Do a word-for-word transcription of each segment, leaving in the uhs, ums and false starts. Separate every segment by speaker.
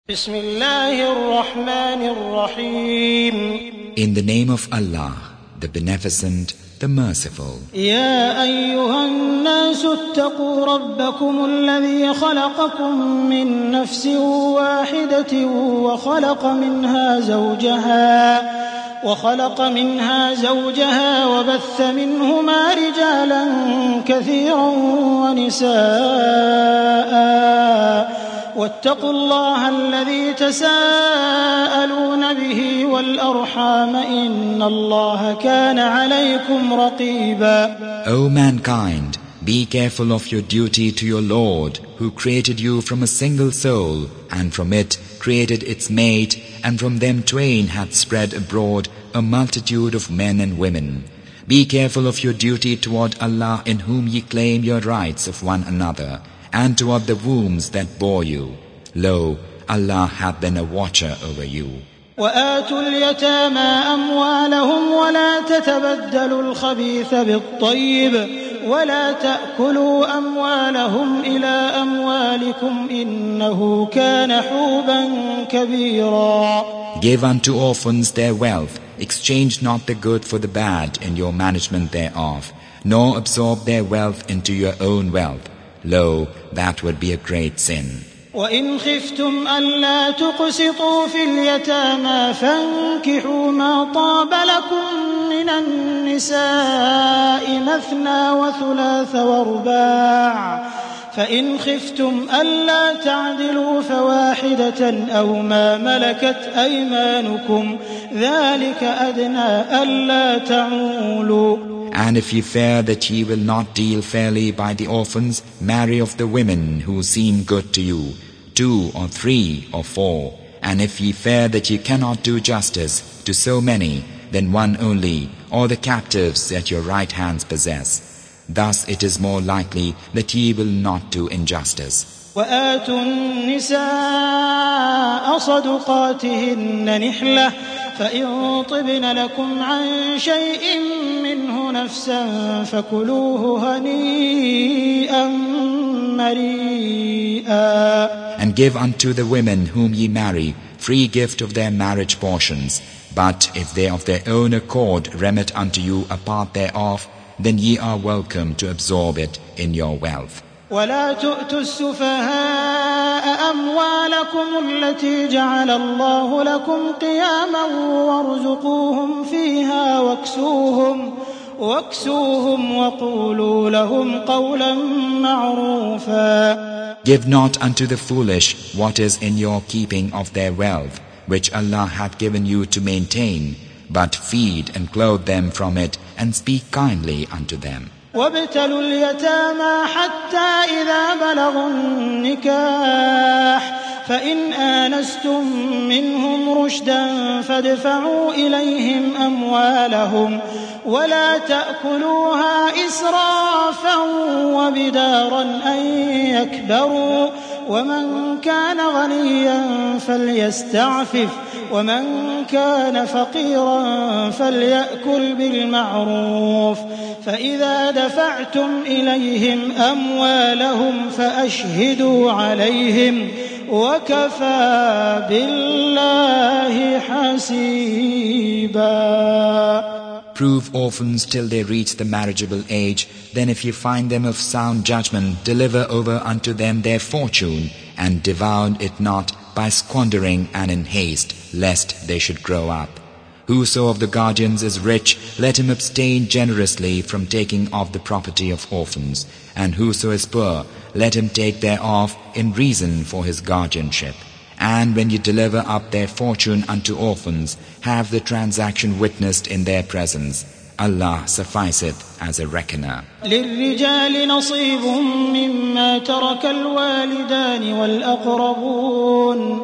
Speaker 1: بسم الله الرحمن الرحيم.
Speaker 2: In the name of Allah, the Beneficent, the Merciful.
Speaker 1: يا أيها الناس اتقوا ربكم الذي خلقكم من نفس واحدة وخلق منها زوجها وخلق منها زوجها وبث منهما رجالا كثيرا ونساء واتقوا الله الذي تساءلون به والأرحام إن الله كان عليكم رقيبا.
Speaker 2: O mankind, be careful of your duty to your Lord, who created you from a single soul, and from it created its mate, and from them twain hath spread abroad a multitude of men and women. Be careful of your duty toward Allah, in whom ye claim your rights of one another, and toward the wombs that bore you. Lo, Allah hath been a watcher over you.
Speaker 1: وآتوا اليتامى أموالهم ولا تتبدلوا الخبيث بالطيب ولا تأكلوا أموالهم إلى أموالكم إنه كان حوبا كبيرا.
Speaker 2: Give unto orphans their wealth, exchange not the good for the bad in your management thereof, nor absorb their wealth into your own wealth. Lo, that would be a great sin.
Speaker 1: وإن خفتم ألا تقسطوا في اليتامى فانكحوا ما طاب لكم من النساء مثنى وثلاث ورباع فإن خفتم ألا تعدلوا فواحدة أو ما ملكت أيمانكم ذلك أدنى ألا تعولوا.
Speaker 2: And if ye fear that ye will not deal fairly by the orphans, marry of the women who seem good to you, two or three or four. And if ye fear that ye cannot do justice to so many, then one only, or the captives that your right hands possess. Thus it is more likely that ye will not do injustice.
Speaker 1: وآتوا النساء صدقاتهن نحلة فإن طبن لكم عن شيء منه نفسا فكلوه هنيئا مريئا.
Speaker 2: And give unto the women whom ye marry free gift of their marriage portions. But if they of their own accord remit unto you a part thereof, then ye are welcome to absorb it in your wealth.
Speaker 1: ولا تؤتوا السفهاء أموالكم التي جعل الله لكم قياما وارزقوهم فيها واكسوهم واكسوهم وقولوا لهم قولا معروفا.
Speaker 2: Give not unto the foolish what is in your keeping of their wealth, which Allah hath given you to maintain, but feed and clothe them from it, and speak kindly unto them.
Speaker 1: وابتلوا اليتامى حتى إذا بلغوا النكاح فإن آنستم منهم رشدا فادفعوا إليهم أموالهم ولا تأكلوها إسرافا وبدارا أن يكبروا ومن كان غنيا فليستعفف ومن كان فقيرا فليأكل بالمعروف فإذا دفعتم إليهم أموالهم فأشهدوا عليهم وكفى بالله حسيبا.
Speaker 2: Prove orphans till they reach the marriageable age. Then if you find them of sound judgment, deliver over unto them their fortune, and devour it not by squandering and in haste, lest they should grow up. Whoso of the guardians is rich, let him abstain generously from taking of the property of orphans, and whoso is poor, let him take thereof in reason for his guardianship. And when you deliver up their fortune unto orphans, have the transaction witnessed in their presence. Allah sufficeth as a reckoner.
Speaker 1: للرجال نصيب مما ترك الوالدان والأقربون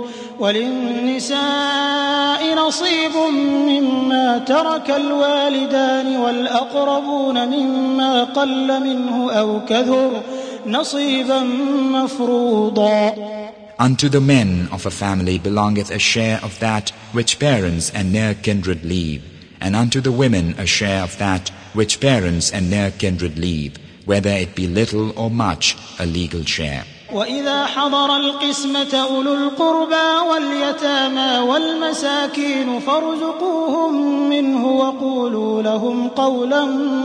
Speaker 1: وللنساء نصيب مما ترك الوالدان والأقربون مما قل منه أو كثر نصيبا مفروضا.
Speaker 2: Unto the men of a family belongeth a share of that which parents and near kindred leave, and unto the women a share of that which parents and near kindred leave, whether it be little or much, a legal share.
Speaker 1: وإذا حضر القسمة أولو القربى واليتامى والمساكين فارزقوهم منه وقولوا لهم قولا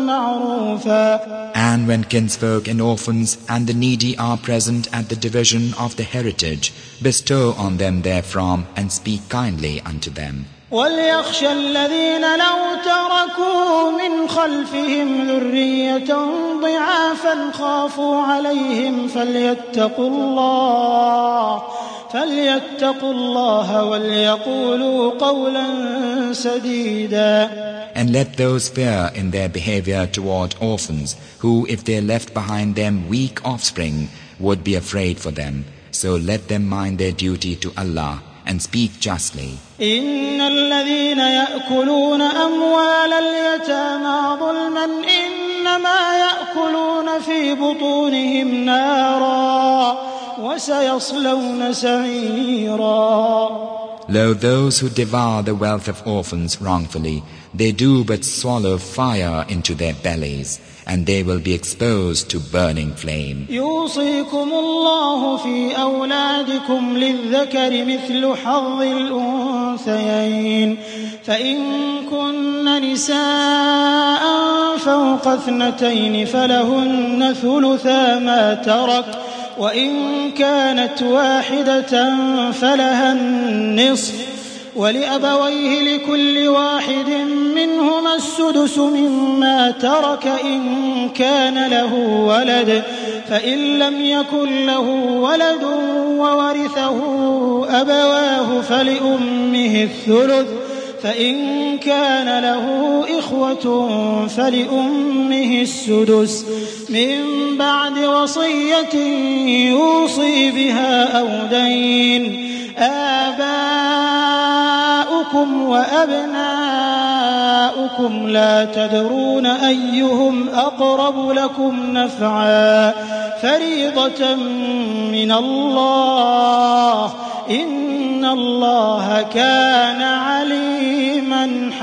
Speaker 1: معروفا.
Speaker 2: And when kinsfolk and orphans and the needy are present at the division of the heritage, bestow on them therefrom and speak kindly unto them.
Speaker 1: وَلْيَخْشَ الَّذِينَ لَوْ تَرَكُوا مِنْ خَلْفِهِمْ ذُرِّيَّةً ضِعَافًا خَافُوا عَلَيْهِمْ فَلْيَتَّقُوا اللَّهَ فَلْيَتَّقُوا اللَّهَ وَلْيَقُولُوا قَوْلًا سَدِيدًا.
Speaker 2: And let those fear in their behavior toward orphans, who, if they left behind them weak offspring, would be afraid for them. So let them mind their duty to Allah and speak justly.
Speaker 1: إن الذين يأكلون أموال اليتامى ظلما إنما يأكلون في بطونهم نارا وسيصلون سعيرا.
Speaker 2: Lo, those who devour the wealth of orphans wrongfully, they do but swallow fire into their bellies, and they will be exposed to burning flame.
Speaker 1: يوصيكم الله في أولادكم للذكر مثل حظ الأنثيين فإن كن نساء فوق اثنتين فلهن ثلثا ما ترك وإن كانت واحدة فلها النصف ولأبويه لكل واحد منهما السدس مما ترك إن كان له ولد فإن لم يكن له ولد وورثه أبواه فلأمه الثلث فإن كان له إخوة فلأمه السدس من بعد وصية يوصي بها أو دين. آباؤكم وأبناؤكم لا تدرون أيهم أقرب لكم نفعا فريضة من الله إن الله كان عليما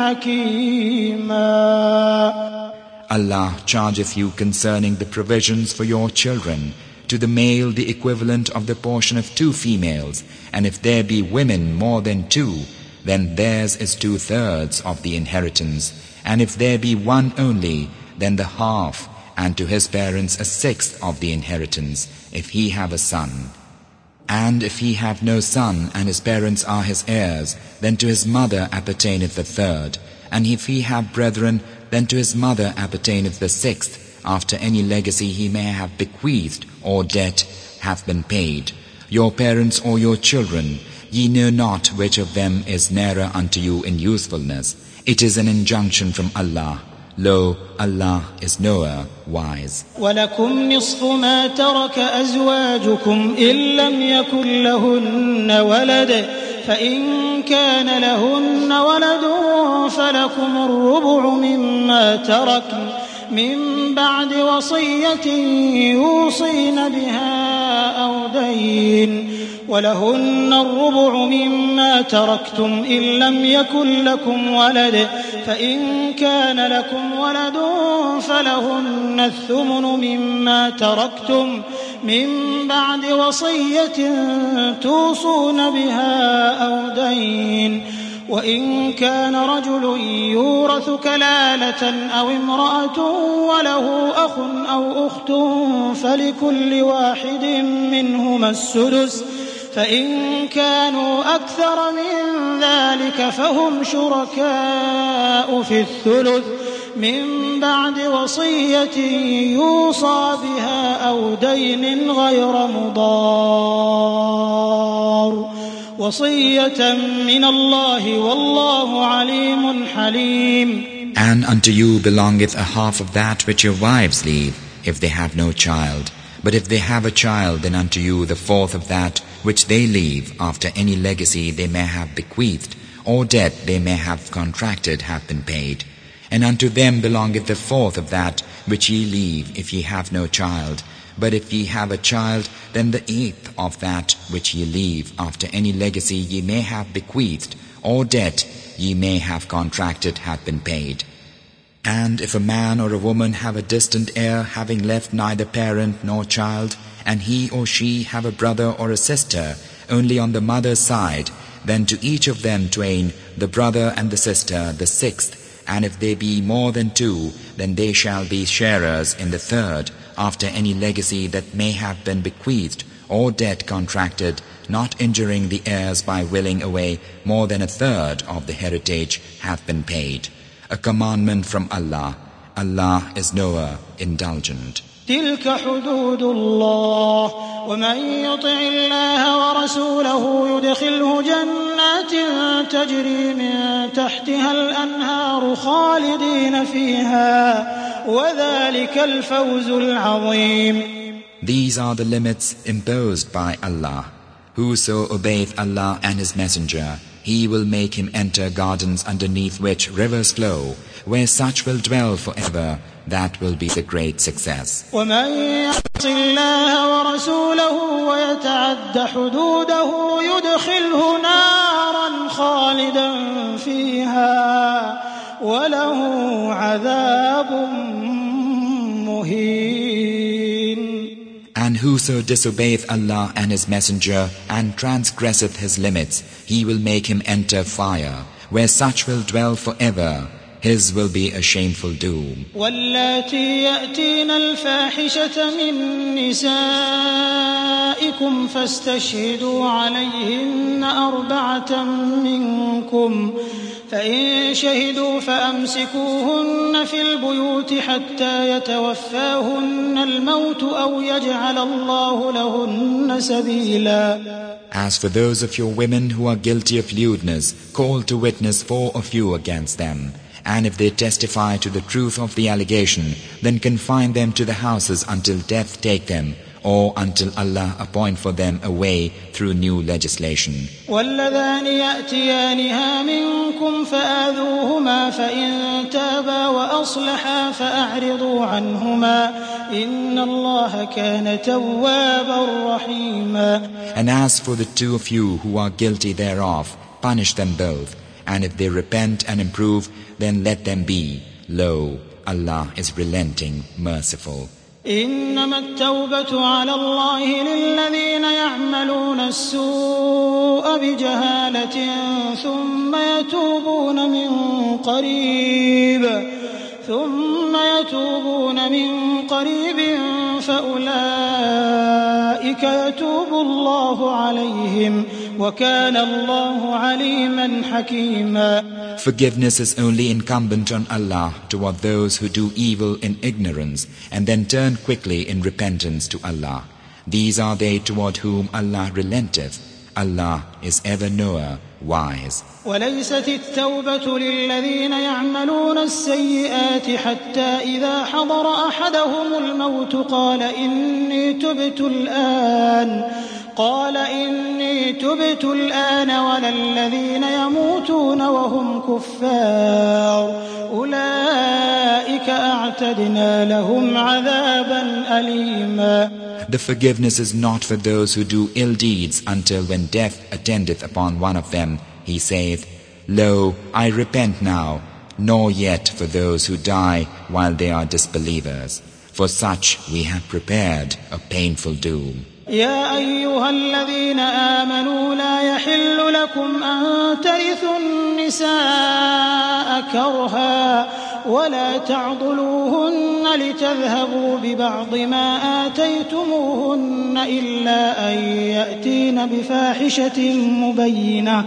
Speaker 1: حكيما.
Speaker 2: Allah chargeth you concerning the provisions for your children, to the male the equivalent of the portion of two females, and if there be women more than two, then theirs is two-thirds of the inheritance, and if there be one only, then the half, and to his parents a sixth of the inheritance, if he have a son. And if he have no son, and his parents are his heirs, then to his mother appertaineth the third, and if he have brethren, then to his mother appertaineth the sixth, after any legacy he may have bequeathed, or debt have been paid. Your parents or your children, ye know not which of them is nearer unto you in usefulness. It is an injunction from Allah. Lo, Allah is knower, wise.
Speaker 1: وَلَكُمْ نِصْفُ مَا تَرَكَ أَزْوَاجُكُمْ إِن لَّمْ يَكُن لَّهُنَّ وَلَدٌ فَإِن كَانَ لَهُنَّ وَلَدٌ فَلَكُمُ الرُّبُعُ مِمَّا تَرَكْنَ من بعد وصية يوصين بها أو دين ولهن الربع مما تركتم إن لم يكن لكم ولد فإن كان لكم ولد فلهن الثمن مما تركتم من بعد وصية توصون بها أو دين وإن كان رجل يورث كلالة أو امرأة وله أخ أو أخت فلكل واحد منهما السدس فإن كانوا أكثر من ذلك فهم شركاء في الثلث من بعد وصية يوصى بها أو دين غير مضار وصية من الله والله عليم حليم.
Speaker 2: And unto you belongeth a half of that which your wives leave, if they have no child. But if they have a child, then unto you the fourth of that which they leave, after any legacy they may have bequeathed, or debt they may have contracted hath been paid. And unto them belongeth the fourth of that which ye leave, if ye have no child. But if ye have a child, then the eighth of that which ye leave, after any legacy ye may have bequeathed, or debt ye may have contracted hath been paid. And if a man or a woman have a distant heir, having left neither parent nor child, and he or she have a brother or a sister only on the mother's side, then to each of them twain, the brother and the sister, the sixth, and if they be more than two, then they shall be sharers in the third, after any legacy that may have been bequeathed, or debt contracted, not injuring the heirs by willing away more than a third of the heritage hath been paid. A commandment from Allah. Allah is knower, indulgent.
Speaker 1: تلك حدود الله ومن يطع الله ورسوله يدخله جنات تجري من تحتها الأنهار خالدين فيها وذلك الفوز العظيم.
Speaker 2: These are the limits imposed by Allah. Whoso obeyeth Allah and His Messenger, He will make him enter gardens underneath which rivers flow, where such will dwell forever. That will be the great success.
Speaker 1: ومن يعص الله ورسوله ويتعد حدوده يدخله نارا خالدا فيها وله عذاب مهين.
Speaker 2: And whoso disobeyeth Allah and His Messenger and transgresseth His limits, He will make him enter fire, where such will dwell forever. His will be a shameful doom.
Speaker 1: واللاتي يأتين الفاحشة من نسائكم فاستشهدوا عليهن أربعة منكم فإن شهدوا فأمسكوهن في البيوت حتى يتوفاهن الموت أو يجعل الله لهن سبيلا.
Speaker 2: As for those of your women who are guilty of lewdness, call to witness four of you against them. And if they testify to the truth of the allegation, then confine them to the houses until death take them, or until Allah appoint for them a way through new legislation.
Speaker 1: وَاللَّذَانِ يَأْتِيَانِهَا مِنكُمْ فَآذُوهُمَا فَإِن تَابَا وَأَصْلَحَا فَأَعْرِضُوا عَنْهُمَا إِنَّ اللَّهَ كَانَ تَوَّابًا رَحِيمًا.
Speaker 2: And as for the two of you who are guilty thereof, punish them both. And if they repent and improve, then let them be. Lo, Allah is relenting, merciful.
Speaker 1: إنما التوبة على الله للذين يعملون السوء بجهالة ثم يتوبون من قريب ثم يتوبون من قريب فأولئك يتوب الله عليهم وكان الله عليما حكيما.
Speaker 2: Forgiveness is only incumbent on Allah toward those who do evil in ignorance and then turn quickly in repentance to Allah. These are they toward whom Allah relenteth. Allah is ever knower, wise.
Speaker 1: وليست التوبة للذين يعملون السيئات حتى إذا حضر أحدهم الموت قال إني تبت الآن قال إني تبت الآن ولا الذين يموتون وهم كفار أولئك أعتدنا لهم عذابا أليما.
Speaker 2: The forgiveness is not for those who do ill deeds until when death attendeth upon one of them. He saith, Lo, I repent now, nor yet for those who die while they are disbelievers. For such we have prepared a painful doom.
Speaker 1: يا أيها الذين آمنوا لا يحل لكم أن ترثوا النساء كرها ولا تعضلوهن لتذهبوا ببعض ما آتيتموهن إلا أن يأتين بفاحشة مبينة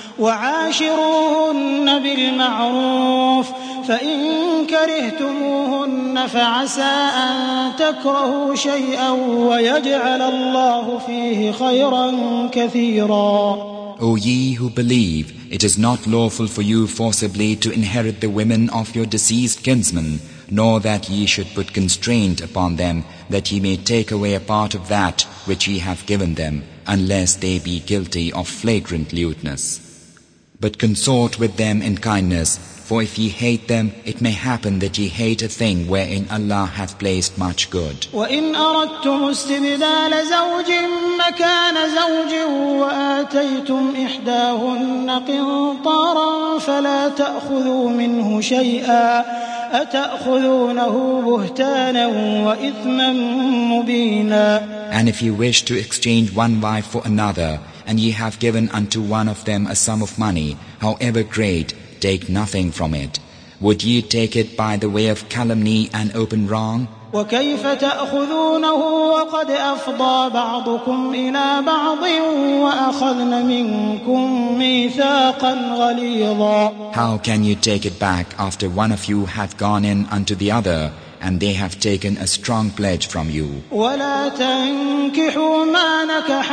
Speaker 1: وعاشروهن بالمعروف فإن كرهتموهن فعسى أن تكرهوا شيئا ويجعل الله فيه خيرا كثيرا.
Speaker 2: O ye who believe, it is not lawful for you forcibly to inherit the women of your deceased kinsmen, nor that ye should put constraint upon them, that ye may take away a part of that which ye have given them, unless they be guilty of flagrant lewdness. But consort with them in kindness, for if ye hate them, it may happen that ye hate a thing wherein Allah hath placed much good.
Speaker 1: وَإِنْ أَرَدْتُمُ اسْتِبْدَالَ زَوْجٍ مَكَانَ زَوْجٍ وَآتَيْتُمْ إِحْدَاهُنَّ قِنطَارًا فَلَا تَأْخُذُوا مِنْهُ شَيْئًا أتأخذونه بهتانا وإثما مبينا.
Speaker 2: And if you wish to exchange one wife for another, and ye have given unto one of them a sum of money, however great, take nothing from it. Would ye take it by the way of calumny and open wrong?
Speaker 1: وكيف تأخذونه وقد أفضى بعضكم إلى بعض وأخذن منكم ميثاقا غليظا.
Speaker 2: How can you take it back after one of you hath gone in unto the other, and they have taken a strong pledge from you?
Speaker 1: ولا تنكحوا ما نكح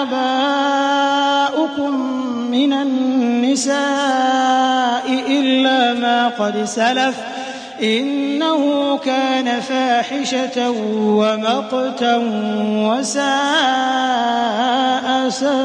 Speaker 1: آباؤكم من النساء إلا ما قد سلف إنه كان فاحشة ومقتا وساء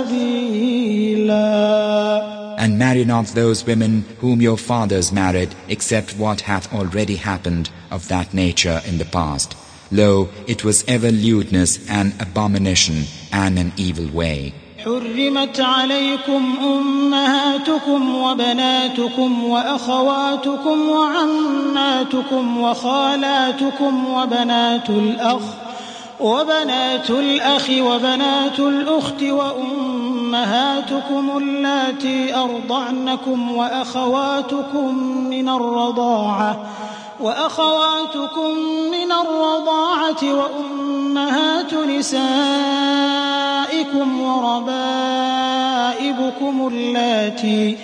Speaker 1: سبيلا.
Speaker 2: And marry not those women whom your fathers married, except what hath already happened of that nature in the past. Lo, it was ever lewdness and abomination and an evil way.
Speaker 1: حرمت عليكم أمهاتكم وبناتكم وأخواتكم وعماتكم وخالاتكم وبنات الأخ وبنات الأخ وبنات الأخت وأمهاتكم اللاتي أرضعنكم وأخواتكم من الرضاعة وأخواتكم من الرضاعة وأمهات نسائكم وربائبكم اللاتي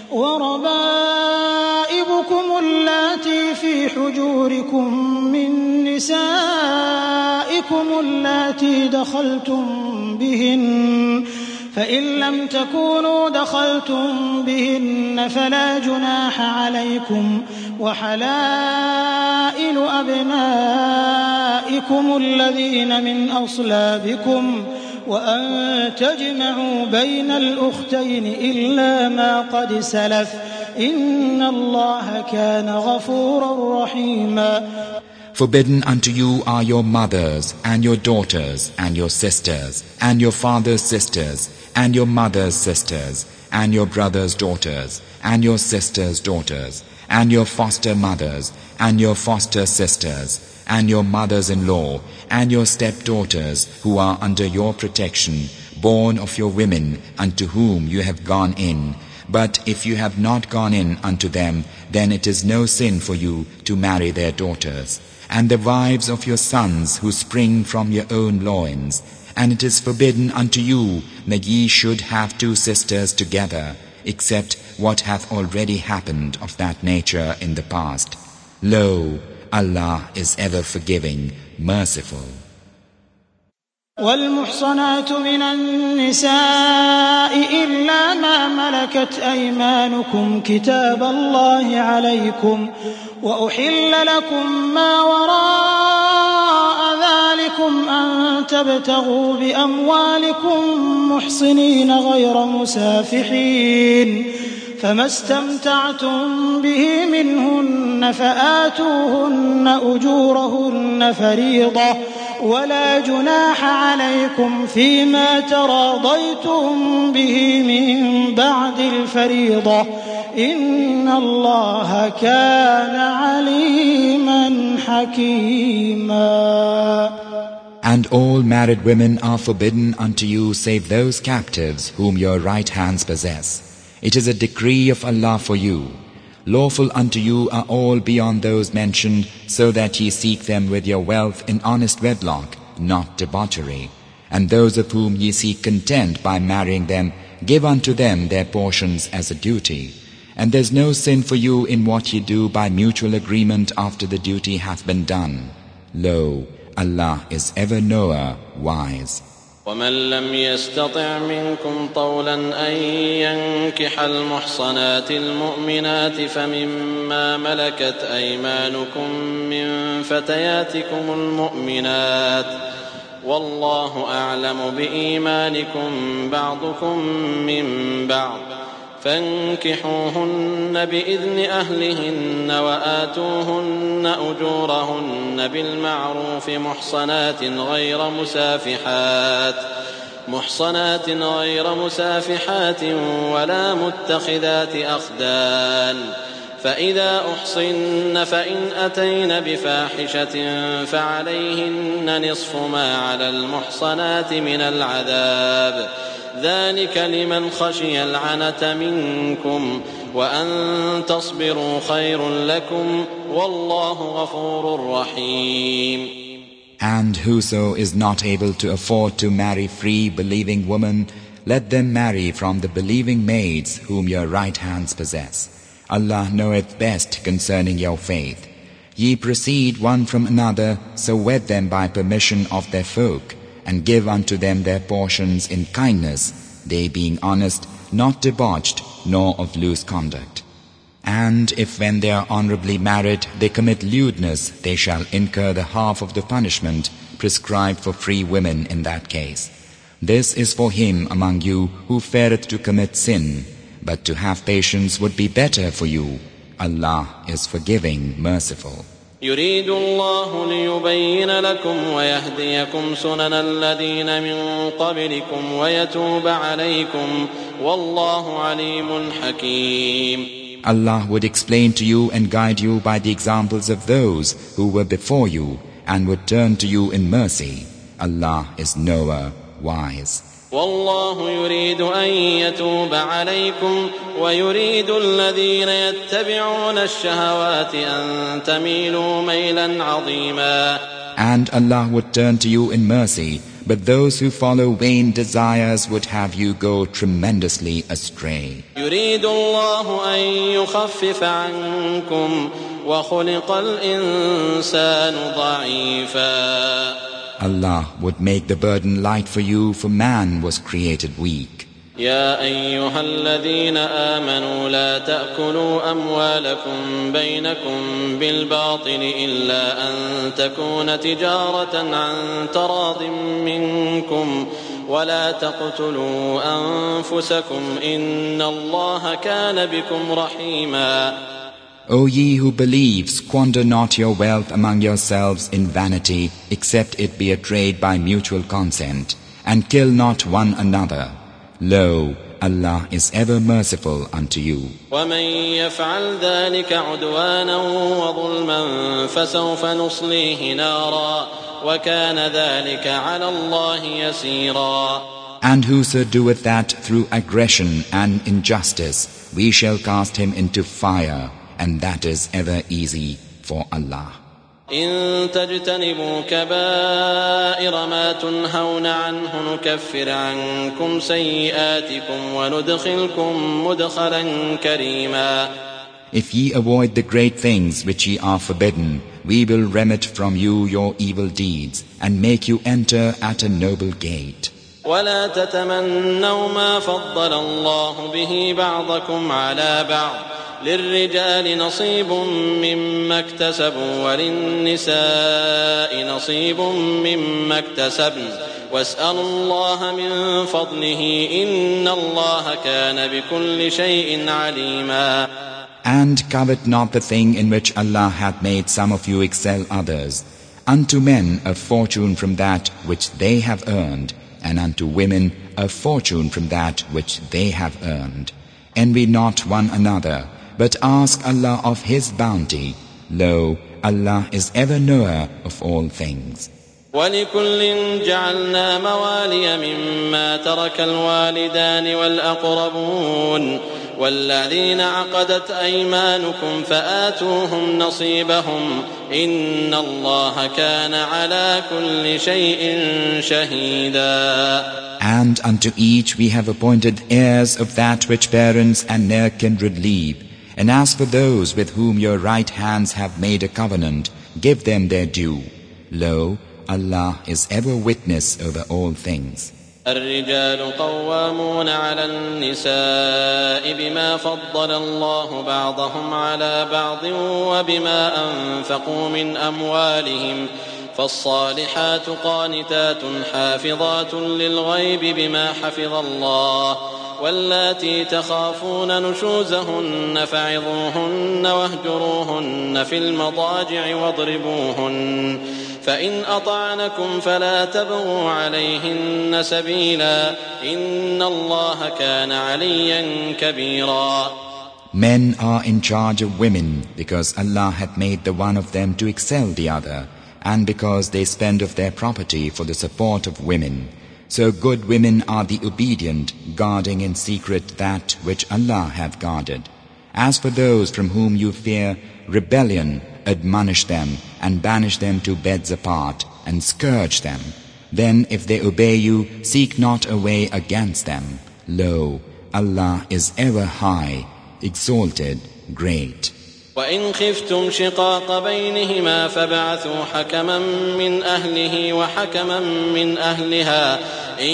Speaker 1: وربائبكم اللاتي في حجوركم من نسائكم اللاتي دخلتم بهن فإن لم تكونوا دخلتم بهن فلا جناح عليكم وحلائل أبنائكم الذين من أصلابكم وأن تجمعوا بين الأختين إلا ما قد سلف إن الله كان غفورا رحيما.
Speaker 2: Forbidden unto you are your mothers, and your daughters, and your sisters, and your father's sisters, and your mother's sisters, and your brother's daughters, and your sister's daughters, and your foster mothers, and your foster sisters, and your mothers-in-law, and your stepdaughters, who are under your protection, born of your women, unto whom you have gone in. But if you have not gone in unto them, then it is no sin for you to marry their daughters. And the wives of your sons who spring from your own loins. And it is forbidden unto you that ye should have two sisters together, except what hath already happened of that nature in the past. Lo, Allah is ever forgiving, merciful.
Speaker 1: والمحصنات من النساء إلا ما ملكت أيمانكم كتاب الله عليكم وأحل لكم ما وراء ذلكم أن تبتغوا بأموالكم محصنين غير مسافحين فما استمتعتم به منهن فآتوهن أجورهن فريضة ولا جناح عليكم فيما تراضيتم به من بعد الفريضة إن الله كان عليما حكيما.
Speaker 2: And all married women are forbidden unto you save those captives whom your right hands possess. It is a decree of Allah for you. Lawful unto you are all beyond those mentioned, so that ye seek them with your wealth in honest wedlock, not debauchery. And those of whom ye seek content by marrying them, give unto them their portions as a duty. And there's no sin for you in what ye do by mutual agreement after the duty hath been done. Lo, Allah is ever knower, wise.
Speaker 3: ومن لم يستطع منكم طولا أن ينكح المحصنات المؤمنات فمما ملكت أيمانكم من فتياتكم المؤمنات والله أعلم بإيمانكم بعضكم من بعض فانكحوهن بإذن أهلهن وآتوهن أجورهن بالمعروف محصنات غير مسافحات محصنات غير مسافحات ولا متخذات أخدان فإذا أحصن فإن أتين بفاحشة فعليهن نصف ما على المحصنات من العذاب ذلك لمن خشي العنة منكم وأن تصبروا خير لكم والله غفور رحيم.
Speaker 2: And whoso is not able to afford to marry free believing women, let them marry from the believing maids whom your right hands possess. Allah knoweth best concerning your faith. Ye proceed one from another, so wed them by permission of their folk, and give unto them their portions in kindness, they being honest, not debauched, nor of loose conduct. And if when they are honorably married they commit lewdness, they shall incur the half of the punishment prescribed for free women in that case. This is for him among you who feareth to commit sin, but to have patience would be better for you. Allah is forgiving, merciful.
Speaker 3: يريد الله ليبين لكم ويهديكم سنن الذين من قبلكم ويتوب عليكم والله عليم حكيم.
Speaker 2: Allah would explain to you and guide you by the examples of those who were before you and would turn to you in mercy. Allah is knower, wise.
Speaker 3: والله يريد أن يتوب عليكم ويريد الذين يتبعون الشهوات أن تميلوا ميلا عظيما.
Speaker 2: And Allah would turn to you in mercy, but those who follow vain desires would have you go tremendously astray.
Speaker 3: يريد الله أن يخفف عنكم وخلق الإنسان ضعيفا.
Speaker 2: Allah would make the burden light for you, for man was created weak.
Speaker 3: يا أيها الذين آمنوا لا تأكلوا أموالكم بينكم بالباطل إلا أن تكون تجارة عن تراض منكم ولا تقتلوا أنفسكم إن الله كان بكم رحيما.
Speaker 2: O ye who believe, squander not your wealth among yourselves in vanity, except it be a trade by mutual consent, and kill not one another. Lo, Allah is ever merciful unto you.
Speaker 3: ومن يفعل ذلك عدوانا وظلما فسوف نصليه نارا وكان ذلك على الله يسيرا.
Speaker 2: And whoso doeth that through aggression and injustice, we shall cast him into fire, and that is ever easy for Allah.
Speaker 3: إن تجتنبوا كبائر ما تنهون عنه نكفر عنكم سيئاتكم وندخلكم مدخلا كريما.
Speaker 2: If ye avoid the great things which ye are forbidden, we will remit from you your evil deeds and make you enter at a noble gate.
Speaker 3: ولا تتمنوا ما فضل الله به بعضكم على بعض للرجال نصيب مما اكتسبوا وللنساء نصيب مما اكتسبن واسألوا الله من فضله إن الله كان بكل شيء عليما.
Speaker 2: And covet not the thing in which Allah hath made some of you excel others. Unto men a fortune from that which they have earned, and unto women a fortune from that which they have earned. Envy not one another, but ask Allah of His bounty. Lo, Allah is ever knower of all things.
Speaker 3: وَلِكُلٍّ جَعَلْنَا مَوَالِيَ مِمَّا تَرَكَ الْوَالِدَانِ وَالْأَقْرَبُونَ وَالَّذِينَ عَقَدَتْ أَيْمَانُكُمْ فَآتُوهُمْ نَصِيبَهُمْ إِنَّ اللَّهَ كَانَ عَلَى كُلِّ شَيْءٍ شَهِيدًا.
Speaker 2: And unto each we have appointed heirs of that which parents and near kindred leave. And as for those with whom your right hands have made a covenant, give them their due. Lo, Allah is ever witness over all things.
Speaker 3: الرجال قوامون على النساء بما فضل الله بعضهم على بعض وبما أنفقوا من أموالهم فالصالحات قانتات حافظات للغيب بما حفظ الله واللاتي تخافون نشوزهن فعظوهن واهجروهن في المضاجع واضربوهن فإن أطعنكم فلا تبغوا عليهن سبيلا إن الله كان عليا كبيرا.
Speaker 2: Men are in charge of women because Allah hath made the one of them to excel the other, and because they spend of their property for the support of women. So good women are the obedient, guarding in secret that which Allah hath guarded. As for those from whom you fear rebellion, admonish them and banish them to beds apart and scourge them. Then if they obey you, seek not a way against them. Lo, Allah is ever high, exalted, great.
Speaker 3: وإن خفتم شقاق بينهما فابعثوا حكما من أهله وحكما من أهلها إن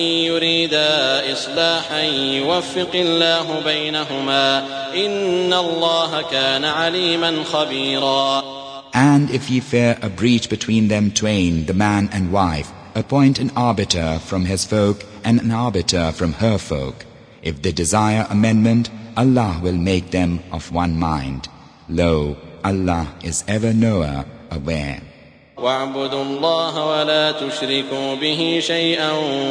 Speaker 3: يريدا إصلاحا يوفق الله بينهما إن الله كان عليما خبيرا.
Speaker 2: And if ye fear a breach between them twain, the man and wife, appoint an arbiter from his folk and an arbiter from her folk. If they desire amendment, Allah will make them of one mind. Lo, Allah is ever knower, aware.
Speaker 3: واعبدوا الله ولا تشركوا به شيئا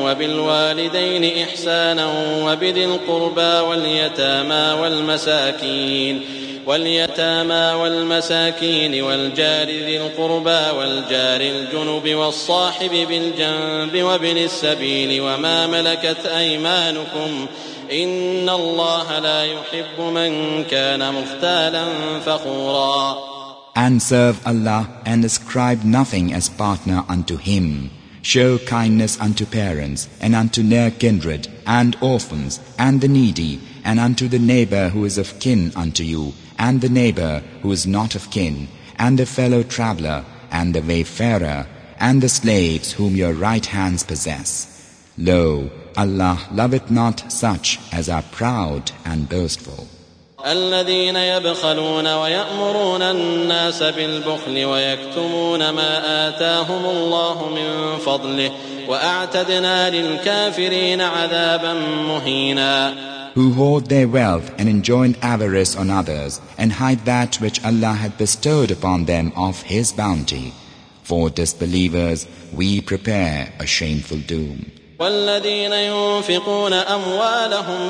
Speaker 3: وبالوالدين إحسانا وبذي القربى واليتامى والمساكين واليتامى والمساكين والجار ذي القربى والجار الجنب والصاحب بالجنب وابن السبيل وما ملكت أيمانكم إن الله لا يحب من كان مختالا فخورا.
Speaker 2: And serve Allah and ascribe nothing as partner unto Him. Show kindness unto parents and unto near kindred and orphans and the needy and unto the neighbor who is of kin unto you and the neighbor who is not of kin and the fellow traveler and the wayfarer and the slaves whom your right hands possess. Lo, Allah loveth not such as are proud and boastful.
Speaker 3: الذين يبخلون ويأمرون الناس بالبخل ويكتمون ما آتاهم الله من فضله وأعتدنا للكافرين عذابا مهينا.
Speaker 2: Who hoard their wealth and enjoin avarice on others and hide that which Allah had bestowed upon them of His bounty. For disbelievers we prepare a shameful doom.
Speaker 3: والذين ينفقون أموالهم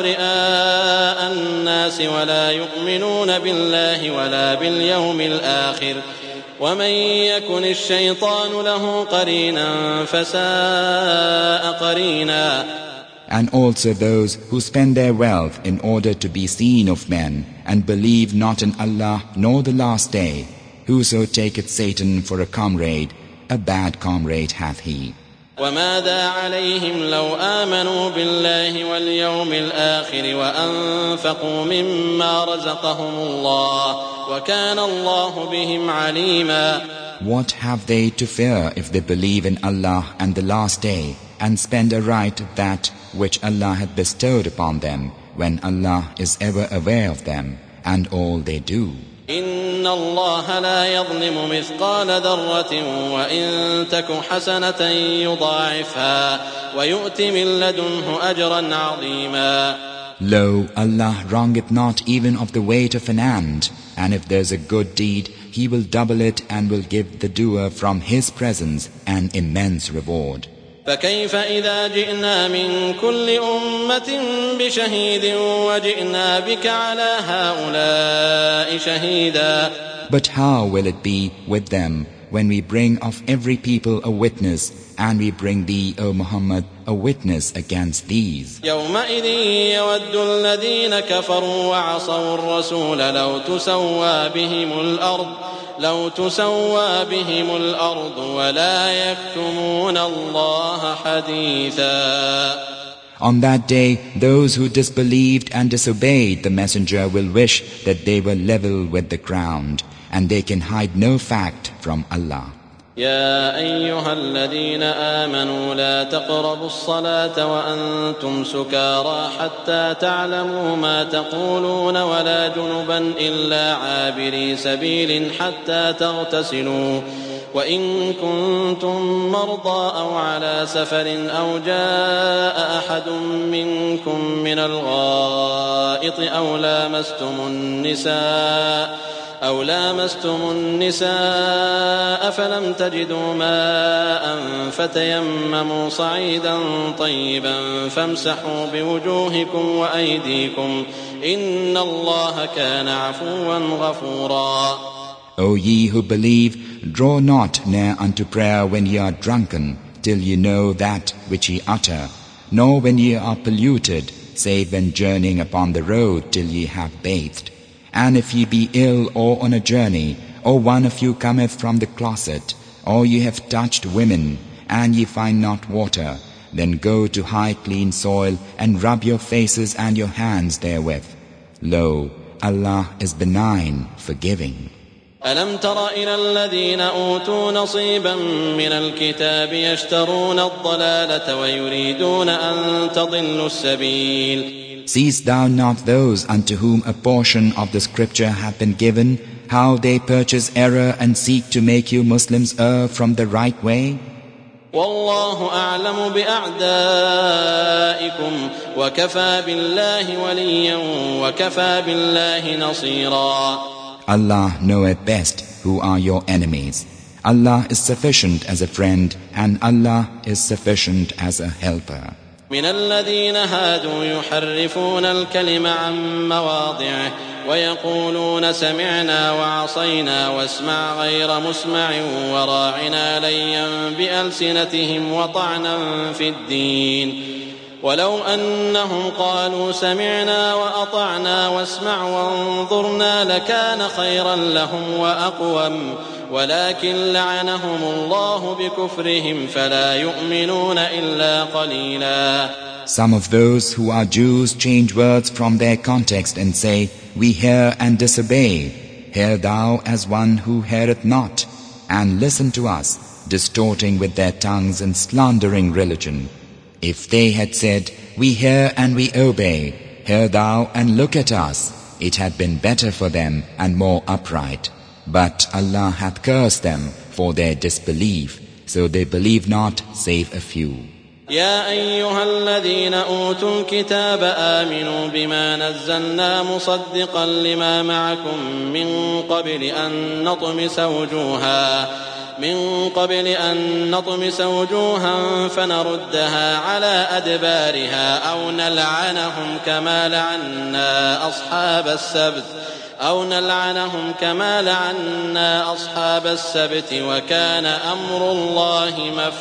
Speaker 3: رئاء الناس ولا يؤمنون بالله ولا باليوم الآخر ومن يكن الشيطان له قرينا فساء قرينا.
Speaker 2: And also those who spend their wealth in order to be seen of men and believe not in Allah nor the last day. Whoso taketh Satan for a comrade, a bad comrade hath he.
Speaker 3: وماذا عليهم لو آمنوا بالله واليوم الآخر وأنفقوا مما رزقهم الله وكان الله بهم عليما.
Speaker 2: What have they to fear if they believe in Allah and the last day and spend aright that which Allah had bestowed upon them when Allah is ever aware of them and all they do?
Speaker 3: إن الله لا يظلم مثقال ذرة وإن تك حسنة يضاعفها ويؤت من لدنه أجرا عظيما.
Speaker 2: Lo, Allah wrongeth not even of the weight of an ant, and if there is a good deed, He will double it and will give the doer from His presence an immense reward.
Speaker 3: فكيف إذا جئنا من كل أمة بشهيد وجئنا بك على هؤلاء شهيدا.
Speaker 2: But how will it be with them when we bring of every people a witness, and we bring thee, O Muhammad, a witness against these?
Speaker 3: يومئذ يود الذين كفروا وعصوا الرسول لو تسوى بهم الأرض لو تسوى بهم الأرض ولا يكتمون الله حديثا.
Speaker 2: On that day, those who disbelieved and disobeyed the messenger will wish that they were level with the ground, and they can hide no fact from Allah.
Speaker 3: يا أيها الذين آمنوا لا تقربوا الصلاة وأنتم سكارى حتى تعلموا ما تقولون ولا جنبا إلا عابري سبيل حتى تغتسلوا وإن كنتم مرضى أو على سفر أو جاء أحد منكم من الغائط أو لامستم النساء أو لامستم النساء فلم تجدوا ماء فتيمموا صعيدا طيبا فامسحوا بوجوهكم وأيديكم إن الله كان عفوا غفورا.
Speaker 2: O ye who believe, draw not near unto prayer when ye are drunken, till ye know that which ye utter, nor when ye are polluted, save when journeying upon the road till ye have bathed. And if ye be ill or on a journey, or one of you cometh from the closet, or ye have touched women, and ye find not water, then go to high clean soil, and rub your faces and your hands therewith. Lo, Allah is benign, forgiving.
Speaker 3: ألم تر إلى الذين أوتوا نصيبا من الكتاب يشترون الضلالة ويريدون أن تضلوا السبيل.
Speaker 2: Seest thou not those unto whom a portion of the scripture hath been given, how they purchase error and seek to make you Muslims err from the right way?
Speaker 3: والله أعلم بأعدائكم وكفى بالله وليا وكفى بالله نصيرا.
Speaker 2: Allah knoweth best who are your enemies. Allah is sufficient as a friend, and Allah is sufficient as a helper.
Speaker 3: من الذين هادوا يحرفون الكلم عن مواضعه ويقولون سمعنا وعصينا واسمع غير مسمع وراعنا ليا بألسنتهم وطعنا في الدين ولو أنهم قالوا سمعنا وأطعنا واسمع وانظرنا لكان خيرا لهم وأقوم ولكن لعنهم الله بكفرهم فلا يؤمنون إلا قليلا.
Speaker 2: Some of those who are Jews change words from their context and say, we hear and disobey. Hear thou as one who heareth not, and listen to us, distorting with their tongues and slandering religion. If they had said, we hear and we obey, hear thou and look at us, it had been better for them and more upright. But Allah hath cursed them for their disbelief, so they believe not save a few.
Speaker 3: يا أيها الذين أوتوا الكتاب آمنوا بما نزلنا مصدقا لما معكم من قبل أن نطمس وجوها من قبل أن نطمس وجوها فنردها على أدبارها أو نلعنهم كما لعنا أصحاب السبت أو نلعنهم كما لعنا أصحاب السبت وكان أمر الله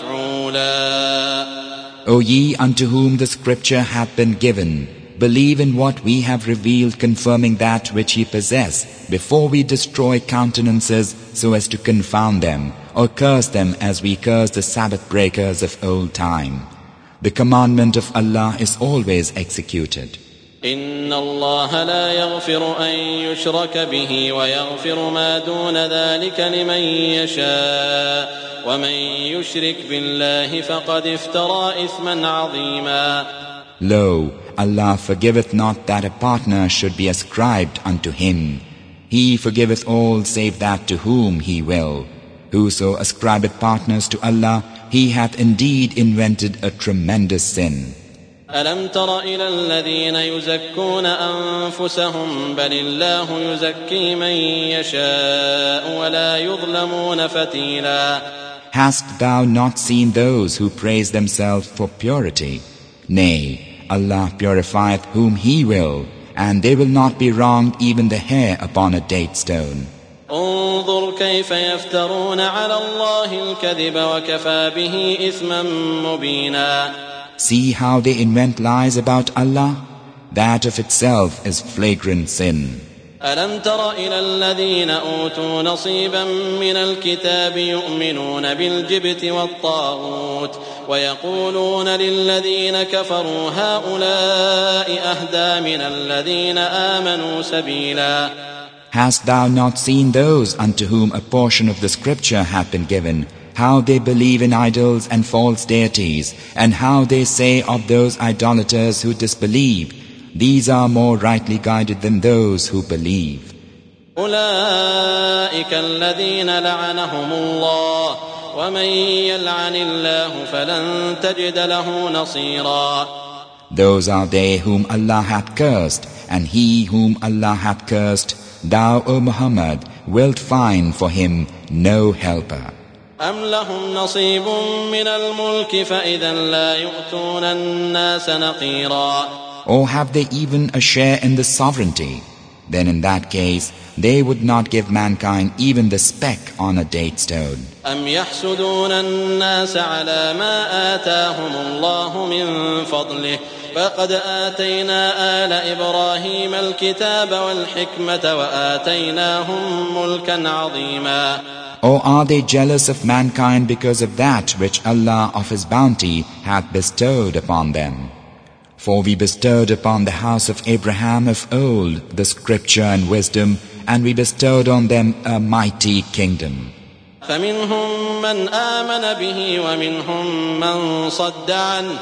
Speaker 3: مفعولا.
Speaker 2: O ye unto whom the scripture hath been given, believe in what we have revealed confirming that which ye possess, before we destroy countenances so as to confound them, or curse them as we curse the Sabbath breakers of old time. The commandment of Allah is always executed.
Speaker 3: إن الله لا يغفر أن يشرك به ويغفر ما دون ذلك لمن يشاء ومن يشرك بالله فقد افترى إثما عظيما.
Speaker 2: Lo, Allah forgiveth not that a partner should be ascribed unto Him. He forgiveth all save that to whom He will. Whoso ascribeth partners to Allah, he hath indeed invented a tremendous sin.
Speaker 3: ألم تر إلى الذين يزكون أنفسهم بل الله يزكي من يشاء ولا يظلمون فتيلا.
Speaker 2: Hast thou not seen those who praise themselves for purity? Nay, Allah purifieth whom He will, and they will not be wronged even the hair upon a date stone.
Speaker 3: انظر كيف يفترون على الله الكذب وكفى به إثما مبينا.
Speaker 2: See how they invent lies about Allah? That of itself is flagrant sin.
Speaker 3: ألم تر إلى الذين أوتوا نصيبا من الكتاب يؤمنون بالجبت والطاغوت ويقولون للذين كفروا هؤلاء أهدى من الذين آمنوا سبيلا.
Speaker 2: Hast thou not seen those unto whom a portion of the scripture hath been given, how they believe in idols and false deities, and how they say of those idolaters who disbelieve, these are more rightly guided than those who believe.
Speaker 3: أولئك الذين لعنهم الله ومن يلعن الله فلن تجد له نصيرا.
Speaker 2: Those are they whom Allah hath cursed, and he whom Allah hath cursed, thou, O Muhammad, wilt find for him no helper.
Speaker 3: أم لهم نصيب من الملك فإذا لا يؤتون الناس نقيرا.
Speaker 2: Or have they even a share in the sovereignty? Then in that case, they would not give mankind even the speck on a date stone.
Speaker 3: أم يحسدون الناس على ما آتاهم الله من فضله فقد آتينا آل إبراهيم الكتاب والحكمة وآتيناهم ملكا عظيما.
Speaker 2: Or are they jealous of mankind because of that which Allah of His bounty hath bestowed upon them? For we bestowed upon the house of Abraham of old the scripture and wisdom, and we bestowed on them a mighty kingdom.
Speaker 3: فمنهم من آمن به ومنهم من صد عنه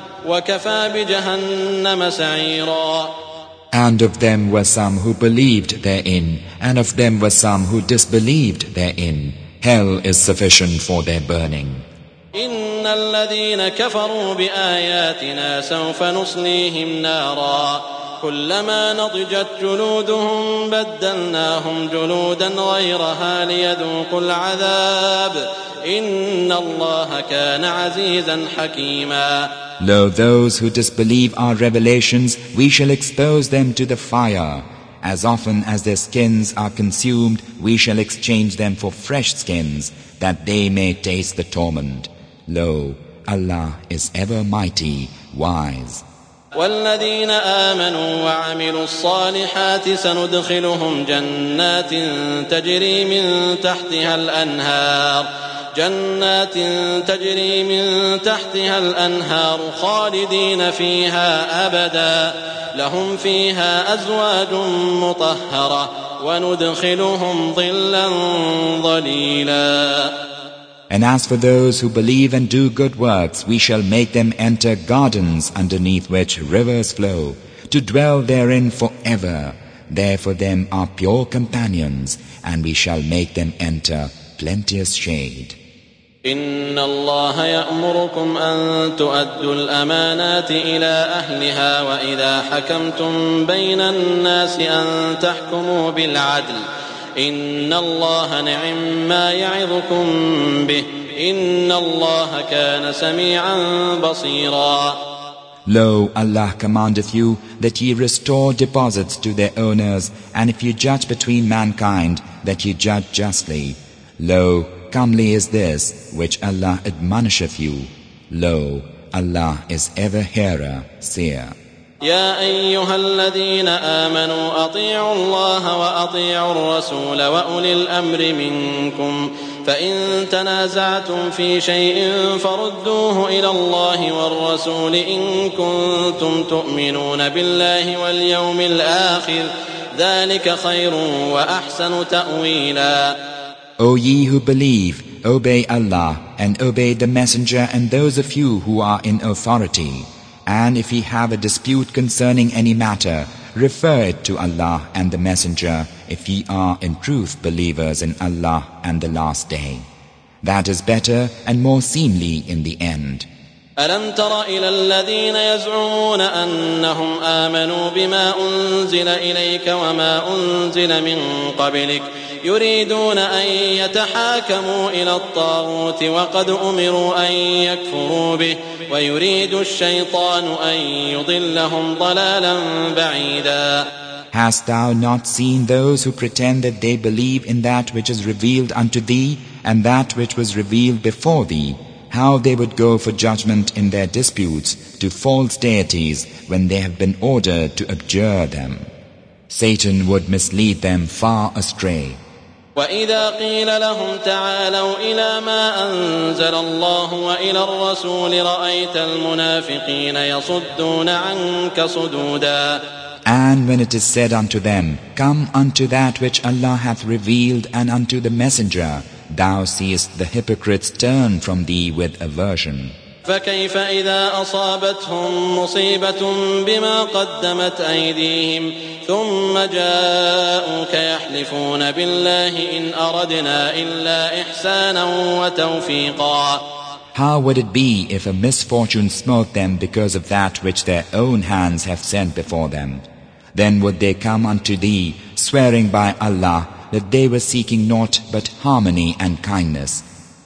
Speaker 3: وكفى بجهنم سعيرا.
Speaker 2: And of them were some who believed therein, and of them were some who disbelieved therein. Hell is sufficient for their burning.
Speaker 3: إن الذين كفروا بآياتنا سوف نصليهم نارا كلما نضجت جلودهم بدلناهم جلودا غيرها ليذوقوا العذاب إن الله كان عزيزا حكيما.
Speaker 2: Lo, those who disbelieve our revelations, we shall expose them to the fire. As often as their skins are consumed, we shall exchange them for fresh skins, that they may taste the torment. Lo, Allah is ever mighty, wise.
Speaker 3: والذين آمنوا وعملوا الصالحات سندخلهم جنات تجري من تحتها الأنهار جنات تجري من تحتها الأنهار خالدين فيها أبدا لهم فيها أزواج مطهرة وندخلهم ظلا ظليلا.
Speaker 2: And as for those who believe and do good works, we shall make them enter gardens underneath which rivers flow, to dwell therein forever. There for them are pure companions, and we shall make them enter plenteous shade.
Speaker 3: إن الله يأمركم أن تؤدوا الأمانات إلى أهلها وإذا حكمتم بين الناس أن تحكموا بالعدل إن الله نعم ما يعظكم به إن الله كان سميعا بصيرا.
Speaker 2: Lo, Allah commandeth you that ye restore deposits to their owners, and if you judge between mankind, that ye judge justly. Lo, comely is this which Allah admonisheth you. Lo, Allah is ever hearer, seer.
Speaker 3: يا أيها الذين آمنوا أطيعوا الله وأطيعوا الرسول وأولي الأمر منكم فإن تنازعتم في شيء فردوه إلى الله والرسول إن كنتم تؤمنون بالله واليوم الآخر ذلك خير وأحسن تأويلا.
Speaker 2: O ye who believe, obey Allah and obey the Messenger and those of you who are in authority. And if ye have a dispute concerning any matter, refer it to Allah and the Messenger if ye are in truth believers in Allah and the last day. That is better and more seemly in the end.
Speaker 3: ألم تر إلى الذين يزعمون أنهم آمنوا بما أنزل إليك وما أنزل من قبلك يريدون أن يتحاكموا إلى الطاغوت وقد أمروا أن يكفروا به ويريد الشيطان أن يضلهم ضلالا بعيدا.
Speaker 2: Hast thou not seen those who pretend that they believe in that which is revealed unto thee and that which was revealed before thee, how they would go for judgment in their disputes to false deities when they have been ordered to abjure them? Satan would mislead them far astray.
Speaker 3: وإذا قيل لهم تعالوا إلى ما أنزل الله وإلى الرسول رأيت المنافقين يصدون عنك صدودا.
Speaker 2: And when it is said unto them, Come unto that which Allah hath revealed and unto the Messenger, thou seest the hypocrites turn from thee with aversion.
Speaker 3: فكيف إذا أصابتهم مصيبة بما قدمت أيديهم ثم جاءوك يحلفون بالله إن أردنا إلا إحسانا وتوفيقا.
Speaker 2: How would it be if a misfortune smote them because of that which their own hands have sent before them? Then would they come unto thee, swearing by Allah, that they were seeking naught but harmony and kindness.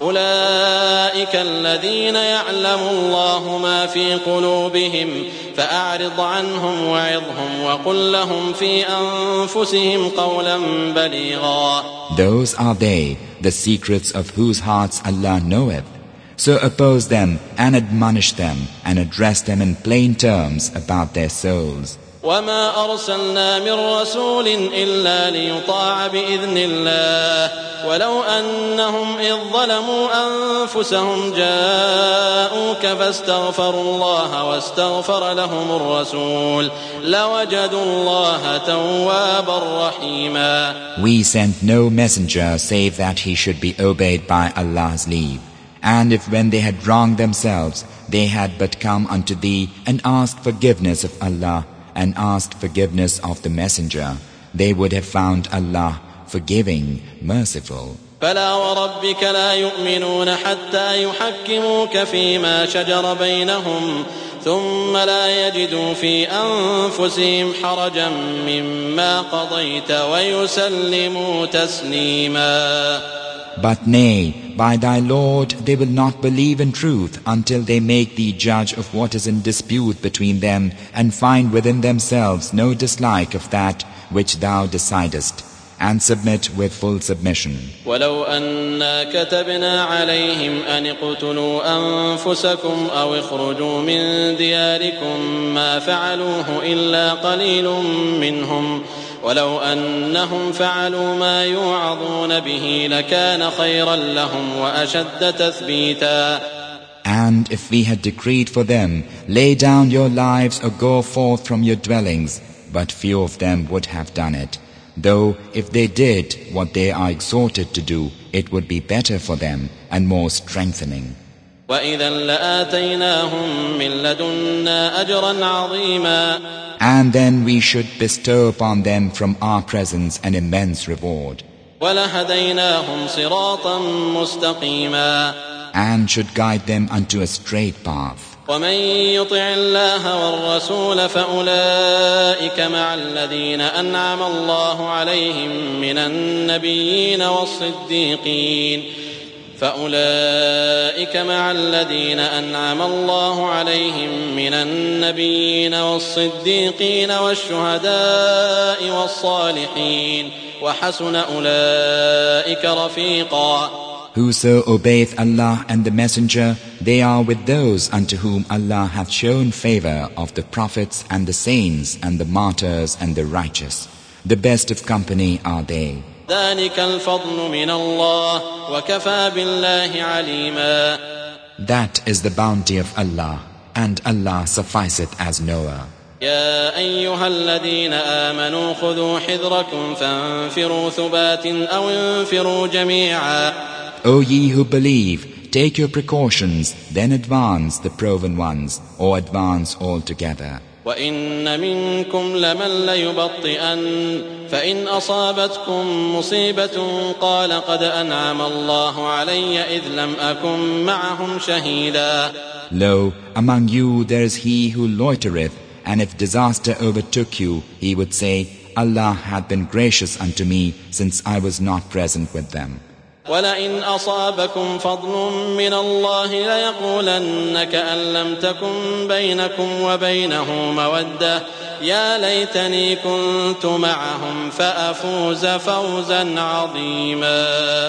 Speaker 3: أولئك الذين يعلم الله ما في قلوبهم فأعرض عنهم وعظهم وقل لهم في أنفسهم قولا بليغا.
Speaker 2: Those are they, the secrets of whose hearts Allah knoweth. So oppose them and admonish them and address them in plain terms about their souls.
Speaker 3: وما أرسلنا من رسول إلا ليطاع بإذن الله ولو أنهم إذ ظلموا أنفسهم جاءوك فاستغفروا الله واستغفر لهم الرسول لوجدوا الله توابا رحيما.
Speaker 2: We sent no messenger save that he should be obeyed by Allah's leave. And if when they had wronged themselves, they had but come unto thee and asked forgiveness of Allah and asked forgiveness of the messenger, they would have found Allah forgiving, merciful.
Speaker 3: فلا وربك لا يؤمنون حتى يحكموك فيما شجر بينهم ثم لا يجدوا في أنفسهم حرجا مما قضيت ويسلموا تسليما.
Speaker 2: But nay, by thy Lord they will not believe in truth until they make thee judge of what is in dispute between them and find within themselves no dislike of that which thou decidest, and submit with full submission.
Speaker 3: ولو أنا كتبنا عليهم أن اقتلوا أنفسكم أو اخرجوا من دياركم ما فعلوه إلا قليل منهم ولو أنهم فعلوا ما يوعظون به لكان خيرا لهم وأشد تثبيتا.
Speaker 2: And if we had decreed for them, lay down your lives or go forth from your dwellings, but few of them would have done it. Though if they did what they are exhorted to do, it would be better for them and more strengthening.
Speaker 3: وَإِذًا لَآتَيْنَاهُمْ مِنْ لَدُنَّا أَجْرًا عَظِيمًا.
Speaker 2: And then we should bestow upon them from our presence an immense reward.
Speaker 3: وَلَهَدَيْنَاهُمْ صِرَاطًا مُسْتَقِيمًا.
Speaker 2: And should guide them unto a straight path.
Speaker 3: ومن يطع الله والرسول فأولئك مع الذين أنعم الله عليهم من النبيين والصديقين فأولئك مع الذين أنعم الله عليهم من النبيين والصديقين والشهداء والصالحين وحسن أولئك رفيقا.
Speaker 2: Whoso obeyeth Allah and the Messenger, they are with those unto whom Allah hath shown favor of the prophets and the saints and the martyrs and the righteous. The best of company are they.
Speaker 3: ذلك الفضل من الله وكفى بالله عليما.
Speaker 2: That is the bounty of Allah, and Allah sufficeth as knower.
Speaker 3: يا أيها الذين آمنوا خذوا حذركم فانفروا ثبات أو انفروا جميعا.
Speaker 2: O ye who believe, take your precautions, then advance the proven ones, or advance altogether.
Speaker 3: وَإِنَّ مِنكُمْ لَمَنْ لَيُبَطِّئَنَّ فَإِنْ أَصَابَتْكُمْ مُصِيبَةٌ قَالَ قَدْ أَنْعَمَ اللَّهُ عَلَيَّ إِذْ لَمْ أَكُنْ مَعَهُمْ شَهِيدًا.
Speaker 2: Lo, among you there is he who loitereth, and if disaster overtook you, he would say, Allah hath been gracious unto me, since I was not present with them.
Speaker 3: وَلَئِنْ أَصَابَكُمْ فَضْلٌ مِّنَ اللَّهِ لَيَقُولَنَّ كَأَن لَّمْ تَكُن بَيْنَكُمْ وَبَيْنَهُ مَوَدَّةٌ يَا لَيْتَنِي كُنتُ مَعَهُمْ فَأَفُوزَ فَوْزًا عَظِيمًا.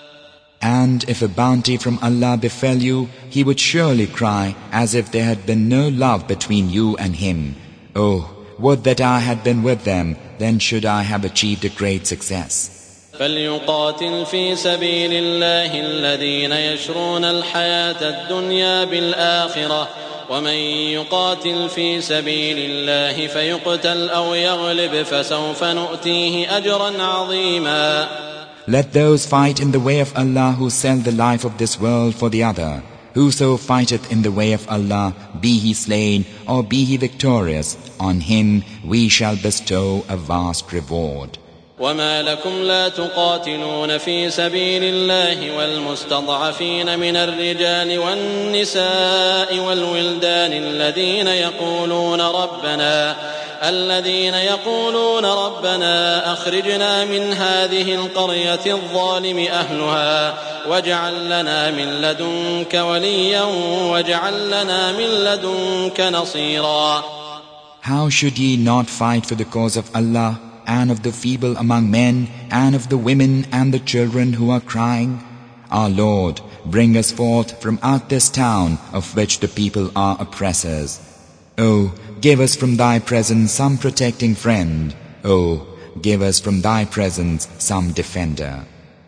Speaker 2: And if a bounty from Allah befell you, he would surely cry as if there had been no love between you and him. Oh, would that I had been with them, then should I have achieved a great success.
Speaker 3: فليقاتل في سبيل الله الذين يشرون الحياة الدنيا بالآخرة ومن يقاتل في سبيل الله فيقتل أو يغلب فسوف نؤتيه أجرا عظيما.
Speaker 2: Let those fight in the way of Allah who sell the life of this world for the other. Whoso fighteth in the way of Allah, be he slain or be he victorious, on him we shall bestow a vast reward.
Speaker 3: وما لكم لا تقاتلون في سبيل الله والمستضعفين من الرجال والنساء والولدان الذين يقولون ربنا الذين يقولون ربنا أخرجنا من هذه القرية الظالم أهلها واجعل لنا من لدنك وليا واجعل لنا من لدنك نصيرا.
Speaker 2: How should ye not fight for the cause of Allah and of the feeble among men and of the women and the children who are crying? Our Lord, bring us forth from out this town of which the people are oppressors. Oh, give us from thy presence some protecting friend. Oh, give us from thy presence some defender.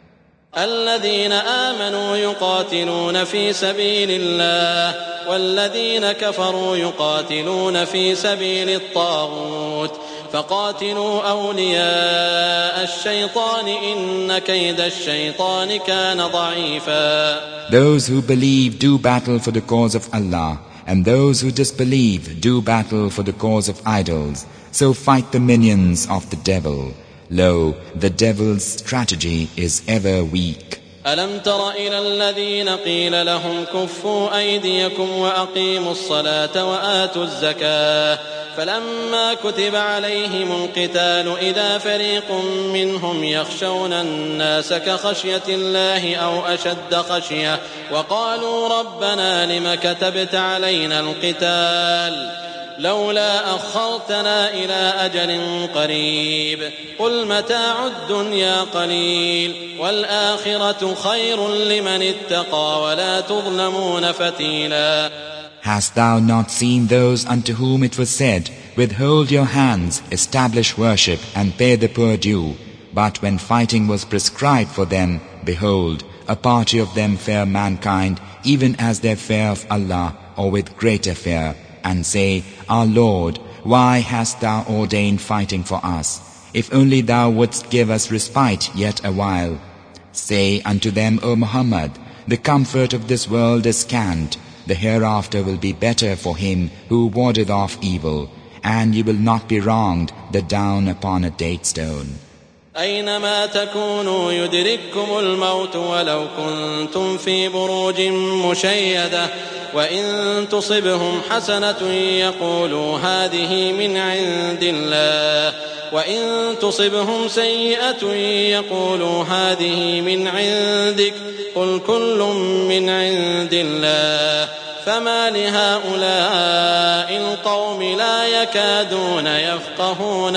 Speaker 3: الذين آمنوا يقاتلون في سبيل الله والذين كفروا يقاتلون في سبيل الطاغوت فقاتلوا أولياء الشيطان إن كيد الشيطان كان ضعيفا.
Speaker 2: Those who believe do battle for the cause of Allah, and those who disbelieve do battle for the cause of idols. So fight the minions of the devil. Lo, the devil's strategy is ever weak.
Speaker 3: ألم تر إلى الذين قيل لهم كفوا أيديكم وأقيموا الصلاة وآتوا الزكاة فلما كتب عليهم القتال إذا فريق منهم يخشون الناس كخشية الله أو أشد خشية وقالوا ربنا لم كتبت علينا القتال لولا أخرتنا إلى أجل قريب قل متاع الدنيا قليل والآخرة خير لمن اتقى ولا تظلمون فتيلا.
Speaker 2: Hast thou not seen those unto whom it was said, withhold your hands, establish worship, and pay the poor due? But when fighting was prescribed for them, behold, a party of them fear mankind, even as they fear of Allah, or with greater fear, and say, Our Lord, why hast thou ordained fighting for us? If only thou wouldst give us respite yet a while. Say unto them, O Muhammad, the comfort of this world is scant. The hereafter will be better for him who wardeth off evil, and you will not be wronged the down upon a date stone.
Speaker 3: أينما تكونوا يدرككم الموت ولو كنتم في بروج مشيدة وإن تصبهم حسنة يقولوا هذه من عند الله وإن تصبهم سيئة يقولوا هذه من عندك قل كل من عند الله فما لهؤلاء القوم لا يكادون يفقهون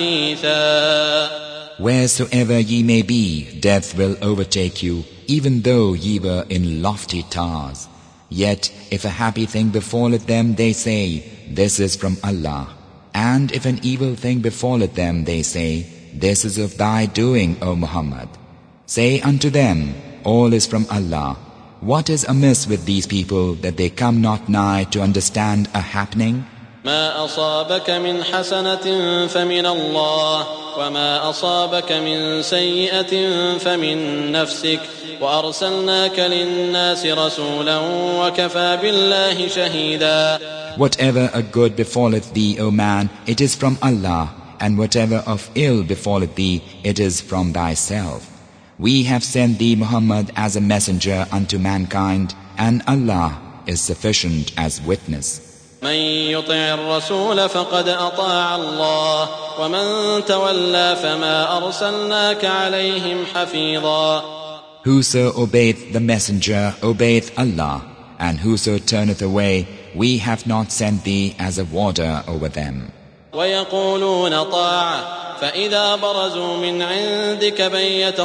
Speaker 3: حديثا.
Speaker 2: Wheresoever ye may be, death will overtake you, even though ye were in lofty towers. Yet, if a happy thing befalleth them, they say, This is from Allah. And if an evil thing befalleth them, they say, This is of thy doing, O Muhammad. Say unto them, All is from Allah. What is amiss with these people that they come not nigh to understand a happening?
Speaker 3: ما أصابك من حسنة فمن الله وما أصابك من سيئة فمن نفسك وأرسلناك للناس رسولا وكفى بالله شهيدا.
Speaker 2: Whatever a good befalleth thee, O man, it is from Allah, and whatever of ill befalleth thee, it is from thyself. We have sent thee, Muhammad, as a messenger unto mankind, and Allah is sufficient as witness.
Speaker 3: من يطع الرسول فقد أطاع الله ومن تولى فما أرسلناك عليهم حفيظا.
Speaker 2: Whoso obeyeth the messenger obeyeth Allah, and whoso turneth away, we have not sent thee as a warder over them.
Speaker 3: ويقولون طاعة فإذا برزوا من عندك بيت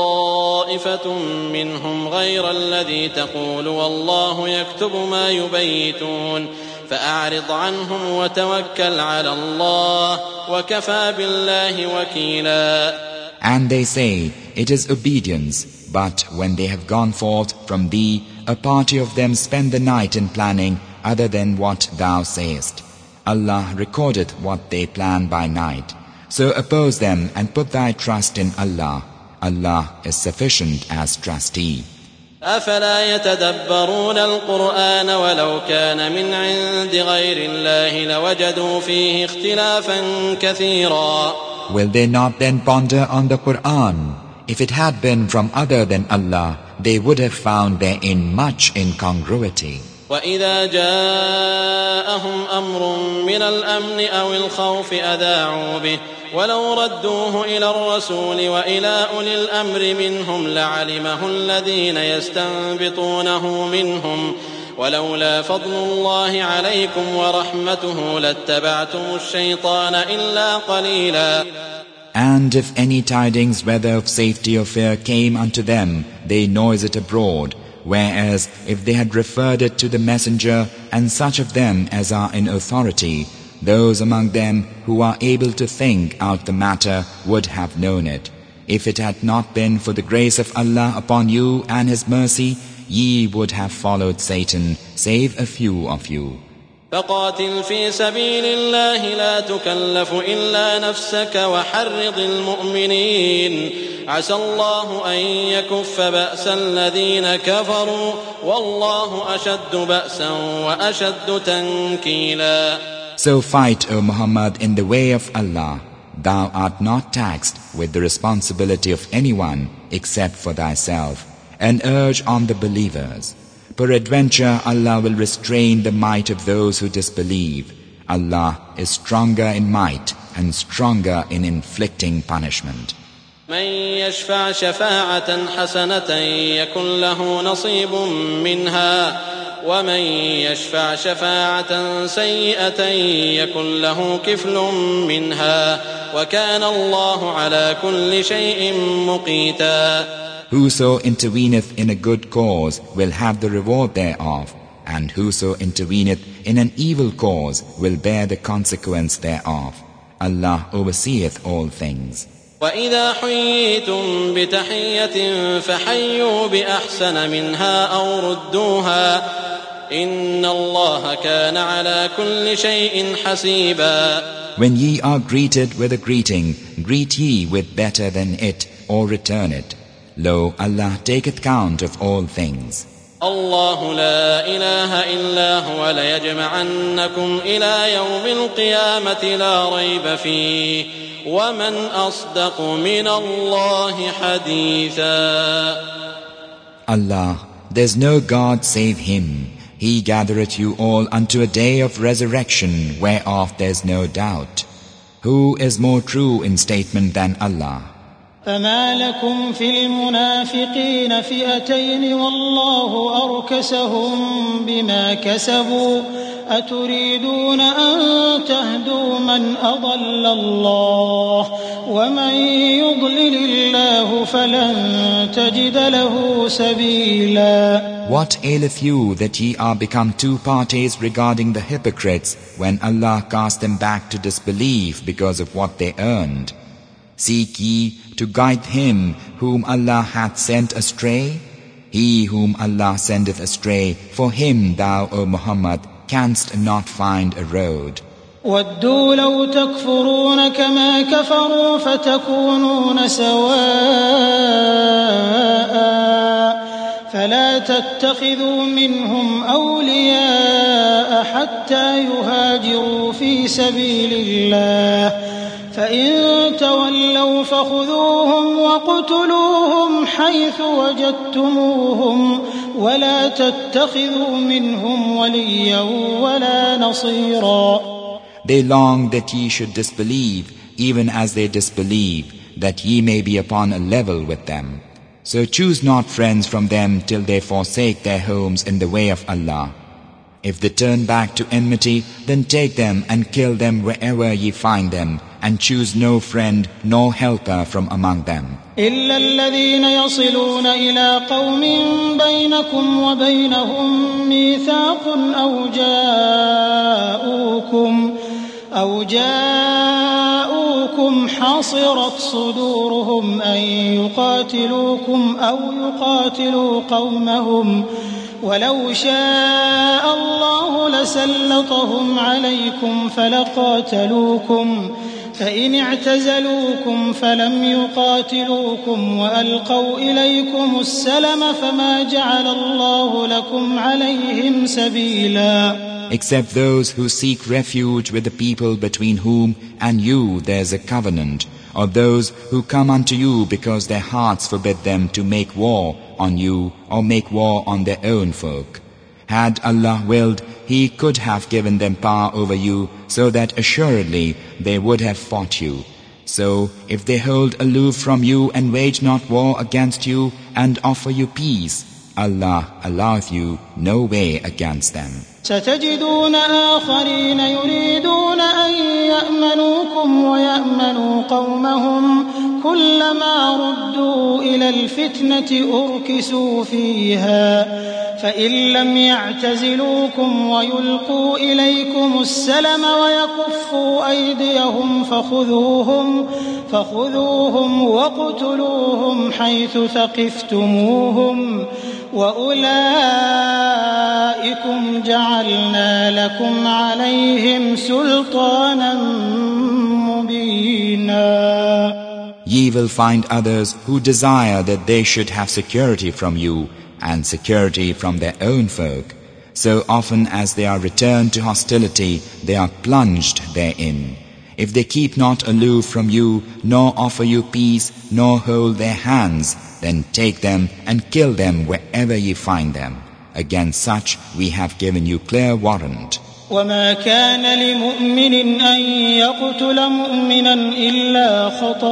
Speaker 3: طائفة منهم غير الذي تقول والله يكتب ما يبيتون فأعرض عنهم وتوكل على الله وكفى بالله وكيلا.
Speaker 2: And they say, it is obedience, but when they have gone forth from thee, a party of them spend the night in planning other than what thou sayest. Allah recordeth what they plan by night. So oppose them and put thy trust in Allah. Allah is sufficient as trustee.
Speaker 3: أفلا يتدبرون القرآن ولو كان من عند غير الله لوجدوا فيه اختلافا كثيرا.
Speaker 2: Will they not then ponder on the Quran? If it had been from other than Allah, they would have found therein much incongruity.
Speaker 3: وإذا جاءهم أمر من الأمن أو الخوف أذاعوا به ولو ردوه إلى الرسول وإلى أولي الأمر منهم لعلمه الذين يستنبطونه منهم ولولا فضل الله عليكم ورحمته لاتبعتم الشيطان إلا قليلا.
Speaker 2: And if any tidings whether of safety or fear came unto them, they noise it abroad. Whereas if they had referred it to the messenger and such of them as are in authority, those among them who are able to think out the matter would have known it. If it had not been for the grace of Allah upon you and His mercy, ye would have followed Satan, save a few of you.
Speaker 3: فقاتل في سبيل الله لا تكلف إلا نفسك وحرض المؤمنين عسى الله أن يكف بأس الذين كفروا والله أشد بأسا وأشد تنكيلا.
Speaker 2: So fight, O Muhammad, in the way of Allah. Thou art not taxed with the responsibility of anyone except for thyself, and urge on the believers. Peradventure Allah will restrain the might of those who disbelieve. Allah is stronger in might and stronger in inflicting punishment.
Speaker 3: من يشفع شفاعة حسنة يكن له نصيب منها ومن يشفع شفاعة سيئة يكن له كفل منها وكان الله على كل شيء مقيتا.
Speaker 2: Whoso interveneth in a good cause will have the reward thereof, and whoso interveneth in an evil cause will bear the consequence thereof. Allah overseeth all things.
Speaker 3: وَإِذَا حُيِّيتُم بِتَحِيَّةٍ فَحَيُّوا بِأَحْسَنَ مِنْهَا أَوْ رُدُّوهَا إِنَّ اللَّهَ كَانَ عَلَى كُلِّ شَيْءٍ حَسِيبًا.
Speaker 2: When ye are greeted with a greeting, greet ye with better than it, or return it. Lo, Allah taketh count of all things.
Speaker 3: الله لا إله إلا هو ليجمعنكم إلى يوم القيامة لا ريب فيه ومن أصدق من الله حديثا.
Speaker 2: Allah, there's no God save Him. He gathereth you all unto a day of resurrection whereof there's no doubt. Who is more true in statement than Allah?
Speaker 1: فما لكم في المنافقين فئتين والله أركسهم بما كسبوا أتريدون أن تهدوا من أضل الله ومن يضلل الله فلن تجد له سبيلا.
Speaker 2: What aileth you that ye are become two parties regarding the hypocrites when Allah cast them back to disbelief because of what they earned? Seek ye to guide him whom Allah hath sent astray? He whom Allah sendeth astray, for him thou, O Muhammad, canst not find a road.
Speaker 1: وَدُّوا لَوْ تَكْفُرُونَ كَمَا كَفَرُوا فَتَكُونُونَ سَوَاءً فَلَا تَتَّخِذُوا مِنْهُمْ أَوْلِيَاءَ حَتَّى يُهَاجِرُوا فِي سَبِيلِ اللَّهِ فإن تولوا فخذوهم وقتلوهم حيث وجدتموهم ولا تتخذوا منهم وليا ولا نصيرا.
Speaker 2: They long that ye should disbelieve, even as they disbelieve, that ye may be upon a level with them. So choose not friends from them till they forsake their homes in the way of Allah. If they turn back to enmity, then take them and kill them wherever ye find them, and choose no friend nor helper from among them.
Speaker 1: إلا الذين يصلون إلى قوم بينكم وبينهم ميثاق أو جاءوكم أو جاءوكم حصرت صدورهم أن يقاتلوكم أو يقاتلوا قومهم ولو شاء الله لسلطهم عليكم فلقاتلوكم فإن اعتزلوكم فلم يقاتلوكم وألقوا إليكم السلم فما جعل الله لكم عليهم سبيلا.
Speaker 2: Except those who seek refuge with the people between whom and you there's a covenant, or those who come unto you because their hearts forbid them to make war on you or make war on their own folk. Had Allah willed, He could have given them power over you, so that assuredly they would have fought you. So, if they hold aloof from you and wage not war against you and offer you peace, Allah alloweth you no way against them.
Speaker 1: ستجدون آخرين يريدون أن يأمنوكم ويأمنوا قومهم كلما ردوا إلى الفتنة أركسوا فيها فإن لم يعتزلوكم ويلقوا إليكم السلم ويكفوا أيديهم فخذوهم فخذوهم واقتلوهم حيث ثقفتموهم وأولئكم جعلنا لكم عليهم سلطانا مبينا.
Speaker 2: Ye will find others who desire that they should have security from you and security from their own folk. So often as they are returned to hostility, they are plunged therein. If they keep not aloof from you, nor offer you peace, nor hold their hands, then take them and kill them wherever ye find them. Against such we have given you clear warrant.
Speaker 1: وما كان لمؤمن أن يقتل مؤمنا إلا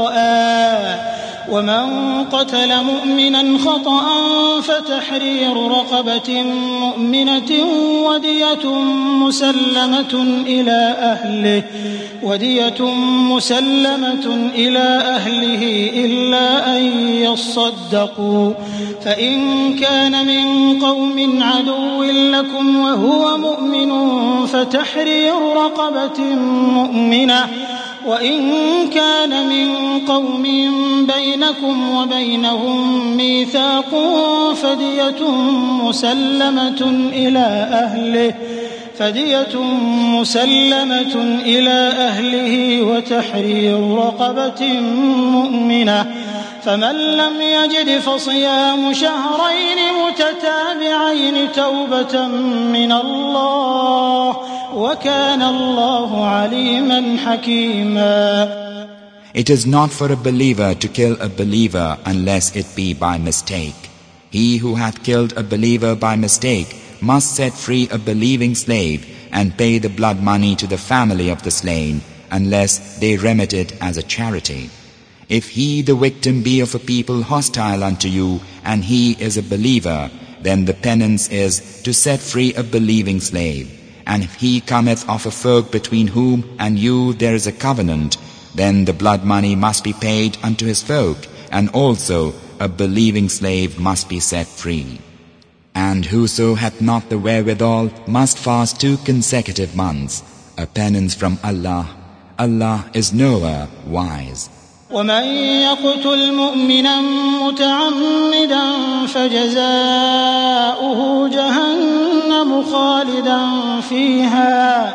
Speaker 1: خطأ ومن قتل مؤمنا خطأ فتحرير رقبة مؤمنة ودية مسلمة إلى أهله ودية مسلمة إلى أهله إلا أن يصدقوا فإن كان من قوم عدو لكم وهو مؤمن فتحرير رقبة مؤمنة وإن كان من قوم بينكم وبينهم ميثاق فدية مسلمة إلى أهله فدية مسلمة إلى أهله وتحرير رقبة مؤمنة فمن لم يجد فصيام شهرين متتابعين توبة من الله وكان الله عليما حكيما.
Speaker 2: It is not for a believer to kill a believer unless it be by mistake. He who hath killed a believer by mistake must set free a believing slave and pay the blood money to the family of the slain unless they remit it as a charity. If he the victim be of a people hostile unto you and he is a believer, then the penance is to set free a believing slave. And if he cometh of a folk between whom and you there is a covenant, then the blood money must be paid unto his folk, and also a believing slave must be set free. And whoso hath not the wherewithal must fast two consecutive months, a penance from Allah. Allah is knower, wise.
Speaker 1: ومن يقتل مؤمنا متعمدا فجزاؤه جهنم خالدا فيها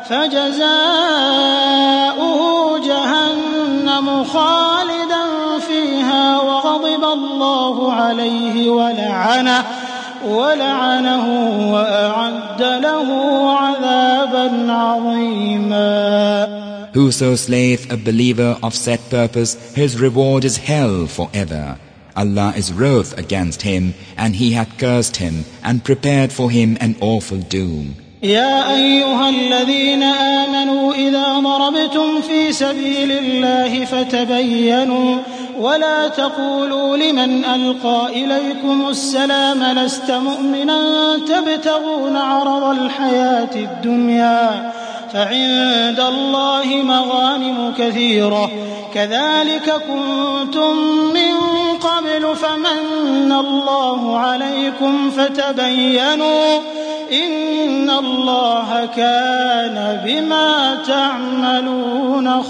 Speaker 1: فجزاؤه جهنم خالدا فيها وغضب الله عليه ولعنه ولعنه وأعد له عذابا عظيما.
Speaker 2: Whoso slayeth a believer of set purpose, his reward is hell forever. Allah is wroth against him, and He hath cursed him, and prepared for him an awful doom.
Speaker 1: يا أيها الذين آمنوا إذا ضربتم في سبيل الله فتبينوا ولا تقولوا لمن ألقى إليكم السلام لست مؤمنا تبتغون عرض الحياة الدنيا فعند الله مغانم كثيرة كذلك كنتم من قبل فمن الله عليكم فتبينوا إن الله كان بما تعملون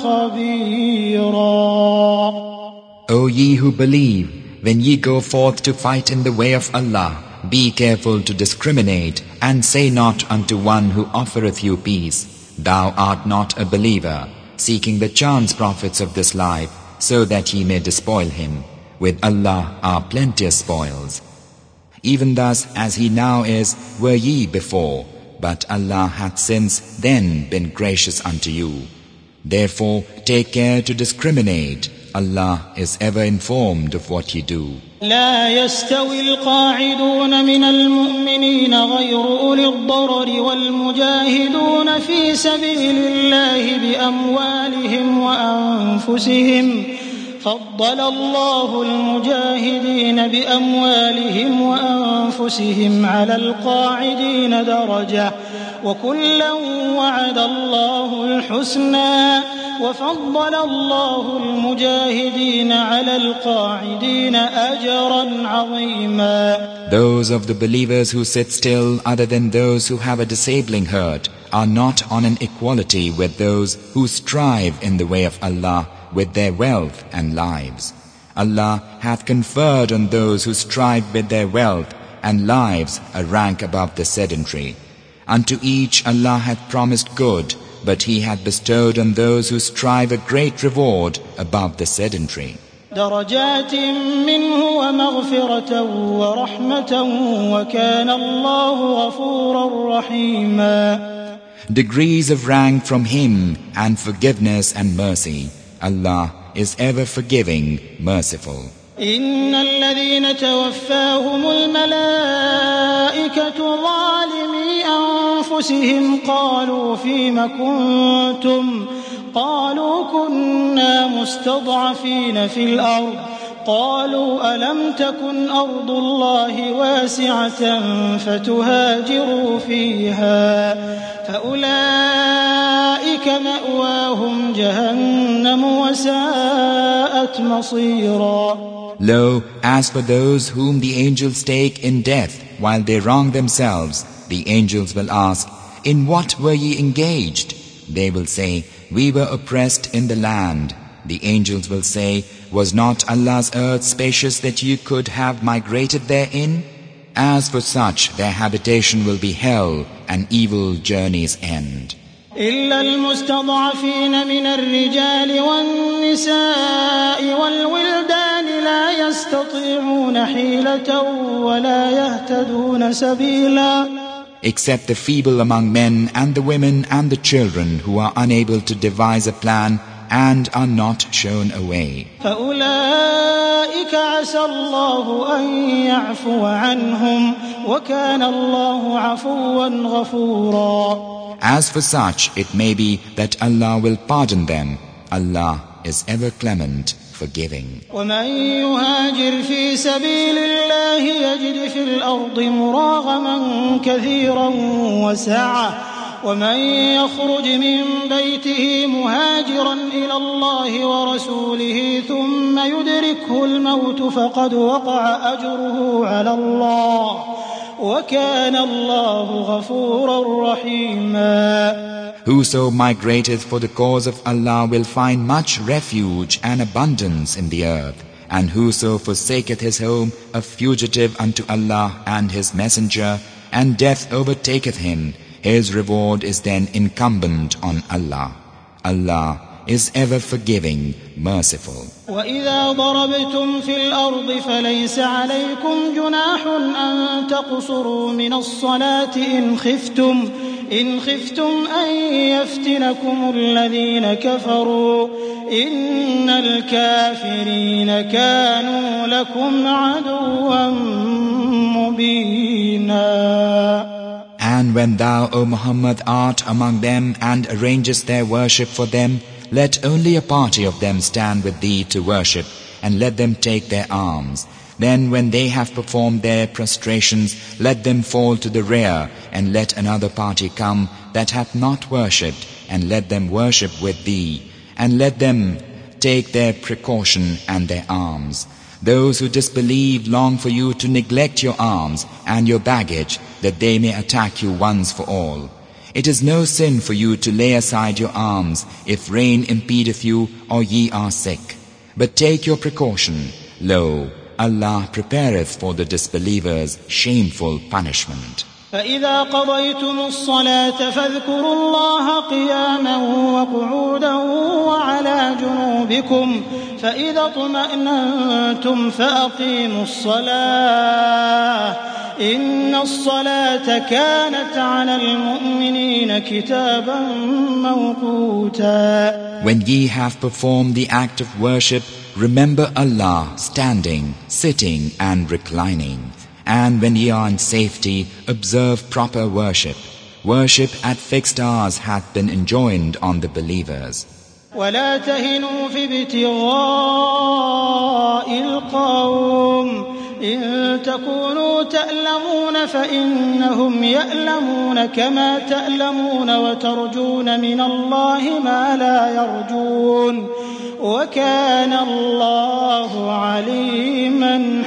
Speaker 1: خبيرا.
Speaker 2: O ye who believe, when ye go forth to fight in the way of Allah, be careful to discriminate, and say not unto one who offereth you peace, Thou art not a believer, seeking the chance profits of this life, so that ye may despoil him. With Allah are plenteous spoils. Even thus as he now is, were ye before, but Allah hath since then been gracious unto you. Therefore take care to discriminate, Allah is ever informed of what you do.
Speaker 1: لا يستوي القاعدون من المؤمنين غير أولي الضرر والمجاهدون في سبيل الله بأموالهم وأنفسهم فضل الله المجاهدين بأموالهم وأنفسهم على القاعدين درجة وكلا وعد الله الحسنى وفضل الله المجاهدين على القاعدين أجرا عظيما.
Speaker 2: Those of the believers who sit still other than those who have a disabling hurt are not on an equality with those who strive in the way of Allah with their wealth and lives. Allah hath conferred on those who strive with their wealth and lives a rank above the sedentary. Unto each Allah hath promised good, but He hath bestowed on those who strive a great reward above the sedentary.
Speaker 1: درجات منه ومغفرة ورحمة وكان الله غفورا رحيما.
Speaker 2: Degrees of rank from Him and forgiveness and mercy. Allah is ever forgiving, merciful.
Speaker 1: إن الذين توفاهم الملائكة ظالمي أنفسهم قالوا فيم كنتم قالوا كنا مستضعفين في الأرض قالوا ألم تكن أرض الله واسعة فتهاجروا فيها فأولئك مأواهم جهنم وساءت مصيرا.
Speaker 2: Lo, as for those whom the angels take in death while they wrong themselves, the angels will ask, in what were ye engaged? They will say, we were oppressed in the land. The angels will say, was not Allah's earth spacious that you could have migrated therein? As for such, their habitation will be hell, and evil journey's end.
Speaker 1: إلا المستضعفين من الرجال والنساء والولدان لا يستطيعون حيلة ولا يهتدون سبيلا.
Speaker 2: Except the feeble among men and the women and the children who are unable to devise a plan and are not shown a way.
Speaker 1: فأولئك عسى الله أن يعفو عنهم وكان الله عفوا غفورا.
Speaker 2: As for such, it may be that Allah will pardon them. Allah is ever clement, forgiving.
Speaker 1: ومن يهاجر في سبيل الله يجد في الأرض مراغما كثيرا وسعة ومن يخرج من بيته مهاجرا إلى الله ورسوله ثم يدركه الموت فقد وقع أجره على الله وكان الله غفورا رحيما.
Speaker 2: Whoso migrateth for the cause of Allah will find much refuge and abundance in the earth, and whoso forsaketh his home a fugitive unto Allah and His Messenger, and death overtaketh him, his reward is then incumbent on Allah. Allah is ever forgiving, merciful.
Speaker 1: وَإِذَا ضَرَبْتُمْ فِي الْأَرْضِ فَلَيْسَ عَلَيْكُمْ جُنَاحٌ أَن تَقْصُرُوا مِنَ الصَّلَاةِ إِنْ خِفْتُمْ إِنْ خِفْتُمْ أَن يَفْتِنَكُمُ الَّذِينَ كَفَرُوا إِنَّ الْكَافِرِينَ كَانُوا لَكُمْ عَدُوًّا مُبِينًا.
Speaker 2: And when thou, O Muhammad, art among them and arrangest their worship for them, let only a party of them stand with thee to worship, and let them take their arms. Then when they have performed their prostrations, let them fall to the rear, and let another party come that hath not worshipped, and let them worship with thee, and let them take their precaution and their arms. Those who disbelieve long for you to neglect your arms and your baggage, that they may attack you once for all. It is no sin for you to lay aside your arms if rain impedeth you or ye are sick. But take your precaution. Lo, Allah prepareth for the disbelievers shameful punishment.
Speaker 1: فإذا قضيتم الصلاة فاذكروا الله قياما وقعودا وعلى جنوبكم فإذا اطمأننتم فأقيموا الصلاة إن الصلاة كانت على المؤمنين كتابا موقوتا.
Speaker 2: When ye have performed the act of worship, remember Allah standing, sitting and reclining. And when ye are in safety, observe proper worship. Worship at fixed hours hath been enjoined on the believers.
Speaker 1: ولا تهنوا في ابتغاء القوم إن تكونوا تألمون فإنهم يألمون كما تألمون وترجون من الله ما لا يرجون وكان الله عليما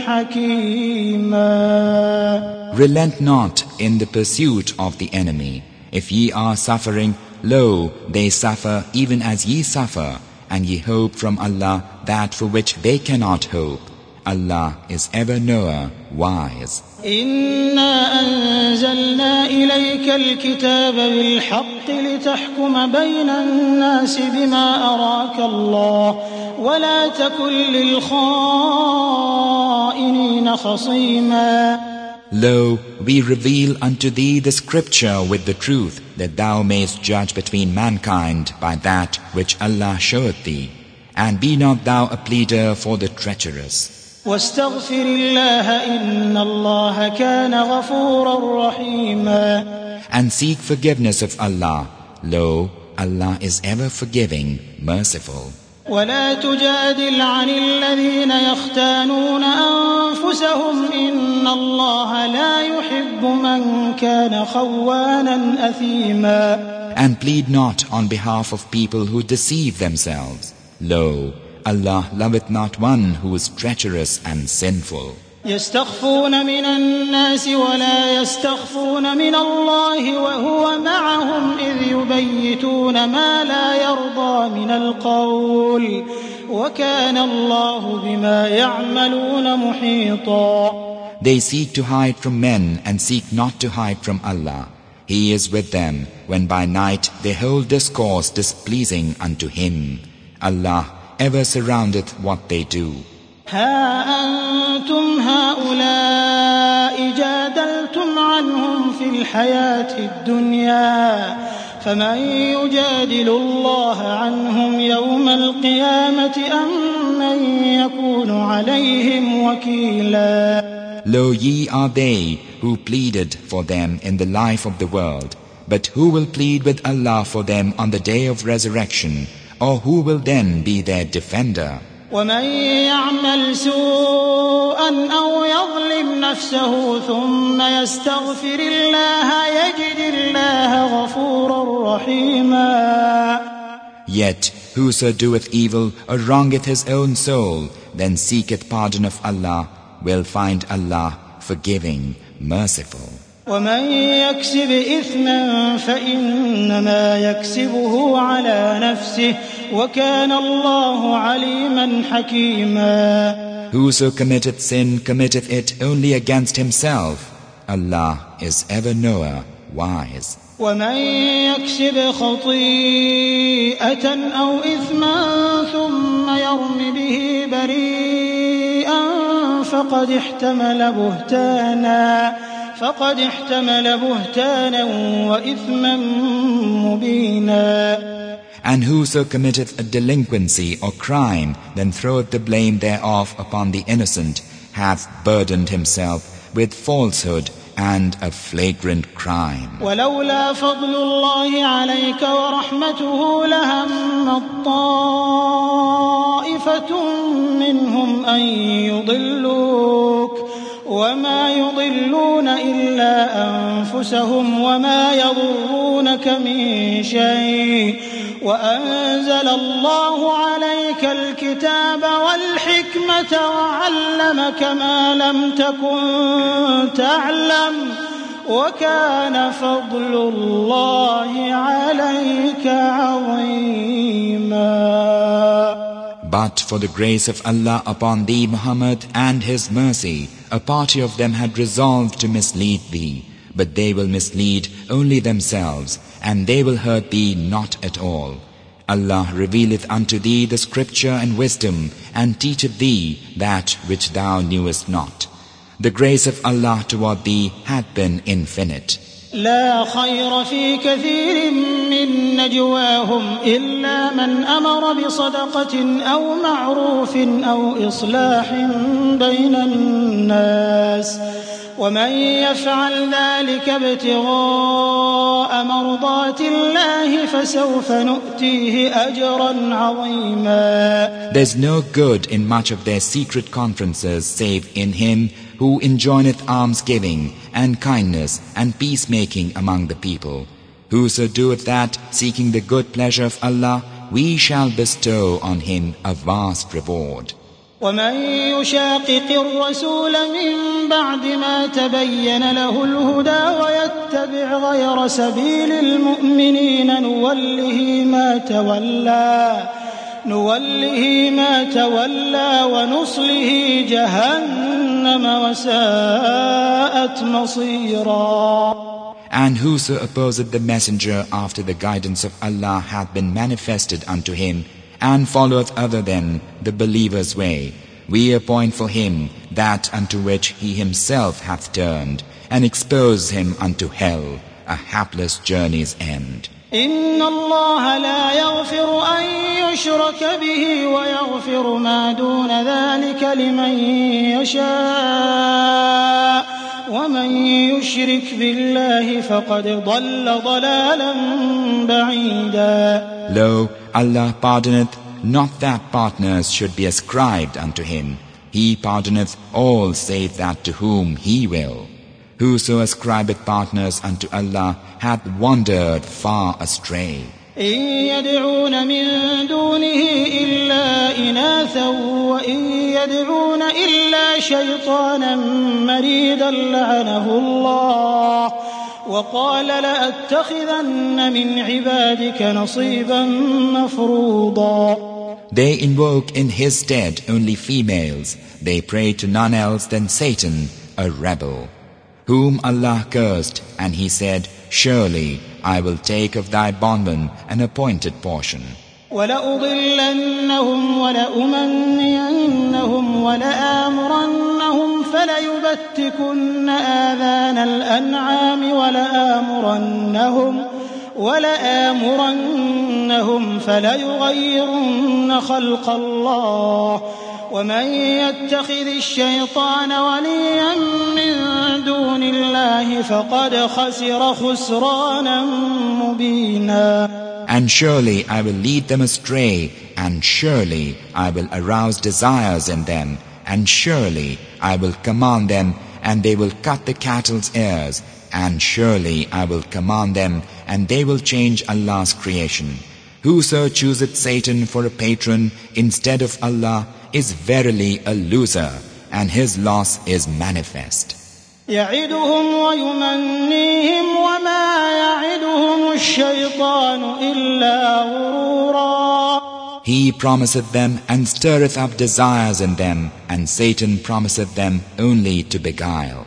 Speaker 1: حكيما.
Speaker 2: Relent not in the pursuit of the enemy. If ye are suffering, lo, they suffer even as ye suffer, and ye hope from Allah that for which they cannot hope. Allah is ever knower, wise.
Speaker 1: إنا أنزلنا إليك الكتاب بالحق لتحكم بين الناس بما أراك الله ولا تكن للخائنين خصيما.
Speaker 2: Lo, we reveal unto thee the scripture with the truth, that thou mayst judge between mankind by that which Allah showeth thee. And be not thou a pleader for the treacherous.
Speaker 1: واستغفر الله إن الله كان غفورا رحيما.
Speaker 2: And seek forgiveness of Allah. Lo, Allah is ever forgiving, merciful.
Speaker 1: ولا تجادل عن الذين يختانون أنفسهم إن الله لا يحب من كان خوانا أثيما.
Speaker 2: And plead not on behalf of people who deceive themselves. Lo, Allah loveth not one who is treacherous and sinful.
Speaker 1: يستخفون من الناس ولا يستخفون من الله وهو معهم إذ يبيتون ما لا يرضى من القول وكان الله بما يعملون محيطا.
Speaker 2: They seek to hide from men and seek not to hide from Allah. He is with them when by night they hold discourse displeasing unto Him. Allah ever surroundeth what they do.
Speaker 1: ها أنتم هؤلاء جادلتم عنهم في الحياة الدنيا فمن يجادل الله عنهم يوم القيامة أم من يكون عليهم وكيلا.
Speaker 2: Lo, ye are they who pleaded for them in the life of the world, but who will plead with Allah for them on the day of resurrection, or who will then be their defender?
Speaker 1: ومن يعمل سوءا أو يظلم نفسه ثم يستغفر الله يجد الله غفورا رحيما.
Speaker 2: Yet whoso doeth evil or wrongeth his own soul, then seeketh pardon of Allah, will find Allah forgiving, merciful.
Speaker 1: ومن يكسب إثما فإنما يكسبه على نفسه وكان الله عليما حكيما.
Speaker 2: Whoso committeth sin committeth it only against himself. Allah is ever knower, wise.
Speaker 1: ومن يكسب خطيئة أو إثما ثم يرم به بريئا فقد احتمل بهتانا فقد احتمل بهتانا وإثما مبينا.
Speaker 2: And whoso committeth a delinquency or crime, then throweth the blame thereof upon the innocent, hath burdened himself with falsehood and a flagrant crime.
Speaker 1: ولولا فضل الله عليك ورحمته لهم طائفة منهم أن يضلوك وما يضلون إلا أنفسهم وما يضرونك من شيء وأنزل الله عليك الكتاب والحكمة وعلمك ما لم تكن تعلم وكان فضل الله عليك عظيما.
Speaker 2: But for the grace of Allah upon thee, Muhammad, and His mercy, a party of them had resolved to mislead thee, but they will mislead only themselves, and they will hurt thee not at all. Allah revealeth unto thee the scripture and wisdom, and teacheth thee that which thou knewest not. The grace of Allah toward thee had been infinite.
Speaker 1: لا خير في كثير من نجواهم إلا من أمر بصدقة أو معروف أو إصلاح بين الناس ومن يفعل ذلك ابتغاء مرضات الله فسوف نؤتيه أجرا عظيما.
Speaker 2: There's no good in much of their secret conferences save in him who enjoineth almsgiving and kindness and peacemaking among the people. Whoso doeth that, seeking the good pleasure of Allah, we shall bestow on him a vast reward.
Speaker 1: ومن يشاقق الرسول من بعد ما تبين له الهدى ويتبع غير سبيل المؤمنين نوله ما تولى نوله ما تولى ونصله جهنم وساءت مصيرا.
Speaker 2: And whoso opposeth the messenger after the guidance of Allah hath been manifested unto him, and followeth other than the believer's way, we appoint for him that unto which he himself hath turned, and expose him unto hell, a hapless journey's end.
Speaker 1: إن الله لا يغفر أن يشرك به ويغفر ما دون ذلك لمن يشاء ومن يشرك بالله فقد ضل ضلالا بعيدا.
Speaker 2: Lo, Allah pardoneth not that partners should be ascribed unto him. He pardoneth all save that to whom he will. Whoso ascribeth partners unto Allah hath wandered far astray.
Speaker 1: إن يدعون من دونه إلا إناثا وإن يدعون إلا شيطانا مريدا لعنه الله وقال لأتخذن من عبادك نصيبا مفروضا.
Speaker 2: They invoke in his stead only females. They pray to none else than Satan, a rebel, whom Allah cursed, and he said, surely I will take of thy bondmen an appointed portion.
Speaker 1: وَلَأُضِلَّنَّهُمْ وَلَأُمَنِّيَنَّهُمْ وَلَآمُرَنَّهُمْ فَلَيُبَتِّكُنَّ آذَانَ الْأَنْعَامِ وَلَآمُرَنَّهُمْ وَلَآمُرَنَّهُمْ فَلَيُغَيِّرُنَّ خَلْقَ اللَّهِ وَمَن يَتَّخِذِ الشَّيْطَانَ وَلِيًّا مِّن دُونِ اللَّهِ فَقَدْ خَسِرَ خُسْرَانًا مُّبِينًا.
Speaker 2: And surely I will lead them astray, and surely I will arouse desires in them, and surely I will command them, and they will cut the cattle's ears, and surely I will command them, and they will change Allah's creation. Whoso chooseth Satan for a patron instead of Allah is verily a loser, and his loss is manifest.
Speaker 1: يعدهم ويمنيهم وما يعدهم الشيطان إلا غرورا.
Speaker 2: He promiseth them and stirreth up desires in them, and Satan promiseth them only to beguile.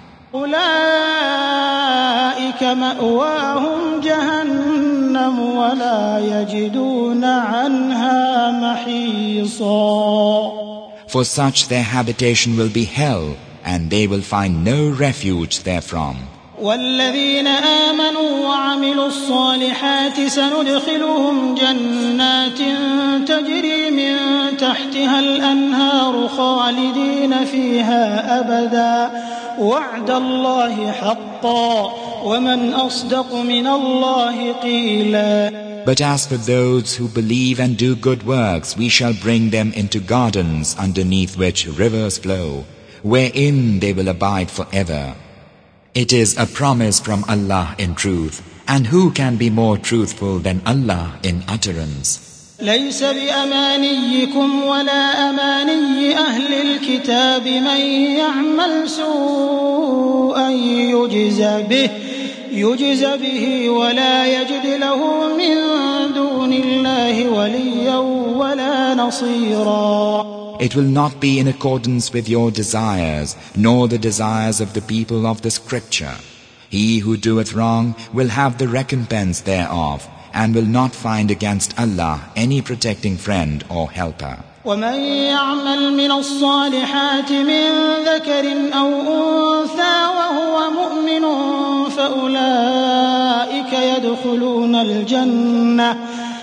Speaker 1: أولئك مأواهم جهنم ولا يجدون عنها محيصا.
Speaker 2: For such their habitation will be hell, and they will find no refuge therefrom.
Speaker 1: والذين آمنوا وعملوا الصالحات سندخلهم جنات تجري من تحتها الأنهار خالدين فيها أبدا وعد الله حقا ومن أصدق من الله قيلا.
Speaker 2: But as for those who believe and do good works, we shall bring them into gardens underneath which rivers flow, wherein they will abide forever. It is a promise from Allah in truth, and who can be more truthful than Allah in utterance?
Speaker 1: ليس بأمانيكم ولا أماني أهل الكتاب من يعمل سوءا يجز به يجز به ولا يجد له من دون الله وليا ولا نصيرا.
Speaker 2: It will not be in accordance with your desires, nor the desires of the people of the Scripture. He who doeth wrong will have the recompense thereof, and will not find against Allah any protecting friend or helper.
Speaker 1: ومن يعمل من الصالحات من ذكر أو أنثى وهو مؤمن فأولئك يدخلون الجنة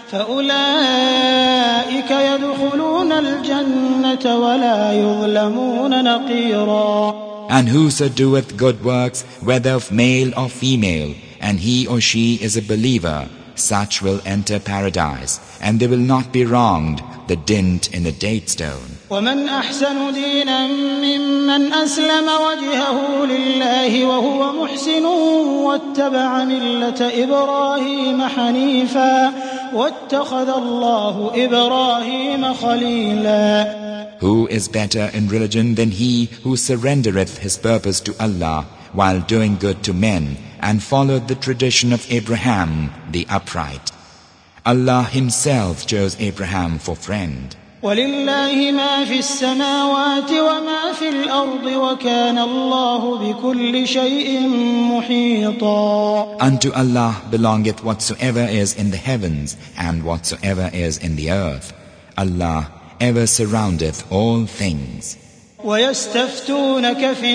Speaker 1: فأولئك يدخلون الجنة ولا يظلمون نقيرا.
Speaker 2: And whoso doeth good works, whether of male or female, and he or she is a believer, such will enter paradise, and they will not be wronged, the dint in a date stone.
Speaker 1: ومن أحسن دينا ممن أسلم وجهه لله وهو محسن واتبع ملة إبراهيم حنيفا واتخذ الله إبراهيم خليلا.
Speaker 2: Who is better in religion than he who surrendereth his purpose to Allah while doing good to men and followed the tradition of Abraham the upright? Allah himself chose Abraham for friend.
Speaker 1: وَلِلَّهِ مَا فِي السَّمَاوَاتِ وَمَا فِي الْأَرْضِ وَكَانَ اللَّهُ بِكُلِّ شَيْءٍ مُحِيطًا.
Speaker 2: Unto Allah belongeth whatsoever is in the heavens and whatsoever is in the earth. Allah ever surroundeth all things.
Speaker 1: وَيَسْتَفْتُونَكَ فِي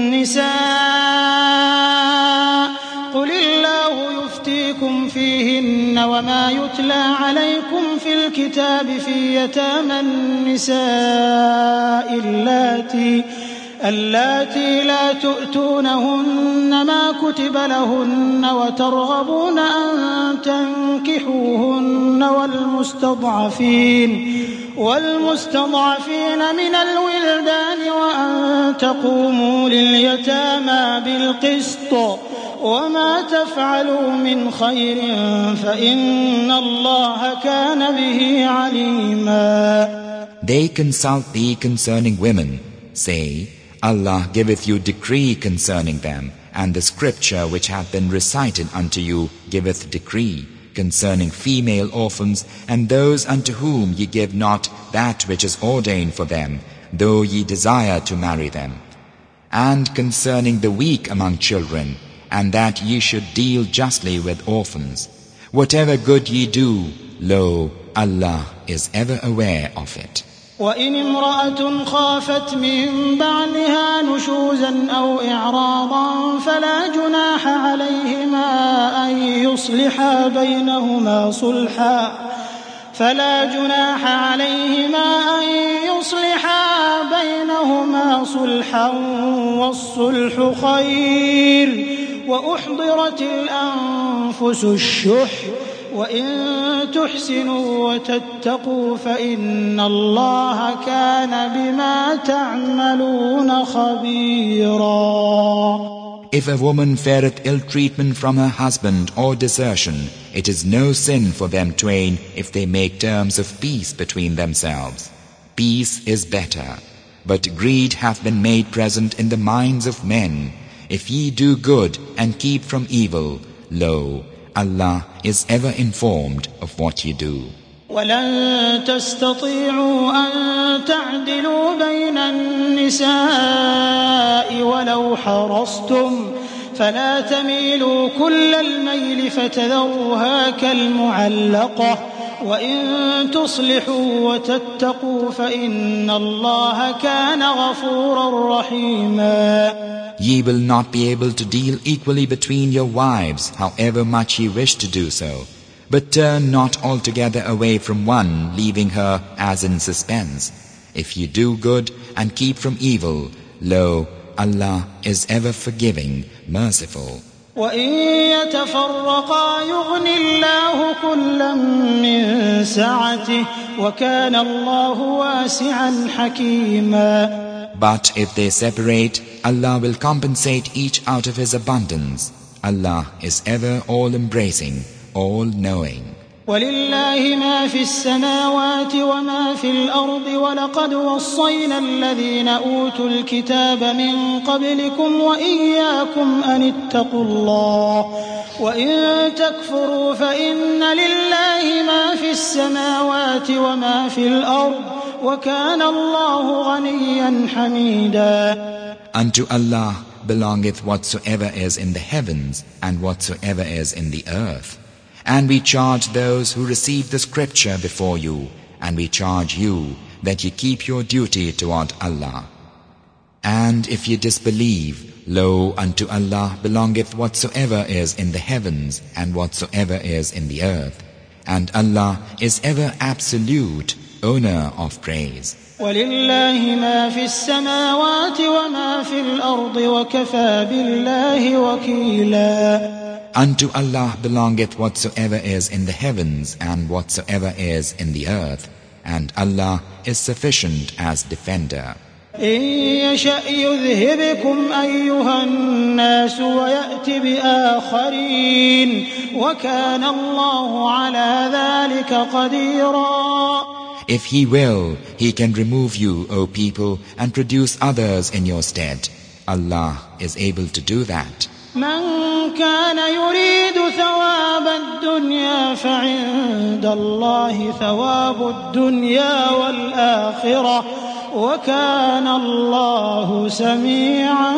Speaker 1: النِّسَاءِ قُلِ اللَّهُ يُفْتِيكُمْ فِيهِنَّ وَمَا يُتْلَى عَلَيْكُمْ فِي الْكِتَابِ فِي يَتَامَى النِّسَاءِ اللَّاتِي اللاتي لا تؤتونهن ما كتب لهن وترغبون أن تنكحوهن والمستضعفين والمستضعفين من الولدان وأن تقوموا لليتامى بالقسط وما تفعلوا من خير فإن الله كان به عليما.
Speaker 2: They consult thee concerning women. Say, Allah giveth you decree concerning them, and the scripture which hath been recited unto you giveth decree concerning female orphans, and those unto whom ye give not that which is ordained for them, though ye desire to marry them. And concerning the weak among children, and that ye should deal justly with orphans. Whatever good ye do, lo, Allah is ever aware of it.
Speaker 1: وإن امرأة خافت من بعلها نشوزا أو إعراضا فلا جناح عليهما أن يصلحا بينهما صلحا فلا جناح عليهما أن يصلحا بينهما صلحا والصلح خير وأحضرت الأنفس الشح وإن تحسنوا وتتقوا فإن الله كان بما تعملون خبيرا.
Speaker 2: If a woman feareth ill treatment from her husband or desertion, it is no sin for them twain if they make terms of peace between themselves. Peace is better. But greed hath been made present in the minds of men. If ye do good and keep from evil, lo, Allah is ever informed of what you do.
Speaker 1: وَلَن تَسْتَطِيعُوا أَن تَعْدِلُوا بَيْنَ النِّسَاءِ وَلَوْ حَرَصْتُمْ فَلَا تَمِيلُوا كُلَّ الْمَيْلِ فَتَذَرُوهَا كَالْمُعَلَّقَةِ وَإِن تُصْلِحُوا وَتَتَّقُوا فَإِنَّ اللَّهَ كَانَ غَفُورًا رَحِيمًا.
Speaker 2: Ye will not be able to deal equally between your wives, however much ye wish to do so. But turn not altogether away from one, leaving her as in suspense. If ye do good and keep from evil, lo, Allah is ever forgiving, merciful.
Speaker 1: وَإِن يَتَفَرَّقَا يُغْنِ اللَّهُ كُلًّا مِّن سَعَتِهِ وَكَانَ اللَّهُ وَاسِعًا حَكِيمًا.
Speaker 2: But if they separate, Allah will compensate each out of His abundance. Allah is ever all-embracing, all-knowing.
Speaker 1: وَلِلَّهِ مَا فِي السَّمَاوَاتِ وَمَا فِي الْأَرْضِ وَلَقَدْ وَصَّيْنَا الَّذِينَ أُوتُوا الْكِتَابَ مِن قَبْلِكُمْ وَإِيَّاكُمْ أَنِ اتَّقُوا اللَّهَ وَإِن تَكْفُرُوا فَإِنَّ لِلَّهِ مَا فِي السَّمَاوَاتِ وَمَا فِي الْأَرْضِ وَكَانَ اللَّهُ غَنِيًّا حَمِيدًا.
Speaker 2: Unto Allah belongeth whatsoever is in the heavens and whatsoever is in the earth. And we charge those who received the scripture before you, and we charge you, that ye keep your duty toward Allah. And if ye disbelieve, lo, unto Allah belongeth whatsoever is in the heavens and whatsoever is in the earth, and Allah is ever absolute, owner of praise.
Speaker 1: وَلِلَّهِ مَا فِي السَّمَاوَاتِ وَمَا فِي الْأَرْضِ وَكَفَى بِاللَّهِ وَكِيلًا.
Speaker 2: Unto Allah belongeth whatsoever is in the heavens and whatsoever is in the earth, and Allah is sufficient as defender.
Speaker 1: إِن يَشَأْ يُذْهِبْكُمْ أَيُّهَا النَّاسُ وَيَأْتِ بِآخَرِينَ وَكَانَ اللَّهُ عَلَى ذَلِكَ قَدِيرًا.
Speaker 2: If He will, He can remove you, O people, and produce others in your stead. Allah is able to do that.
Speaker 1: مَنْ كَانَ يُرِيدُ ثَوَابَ الدُّنْيَا فَعِندَ اللَّهِ ثَوَابُ الدُّنْيَا وَالْآخِرَةِ وَكَانَ اللَّهُ سَمِيعًا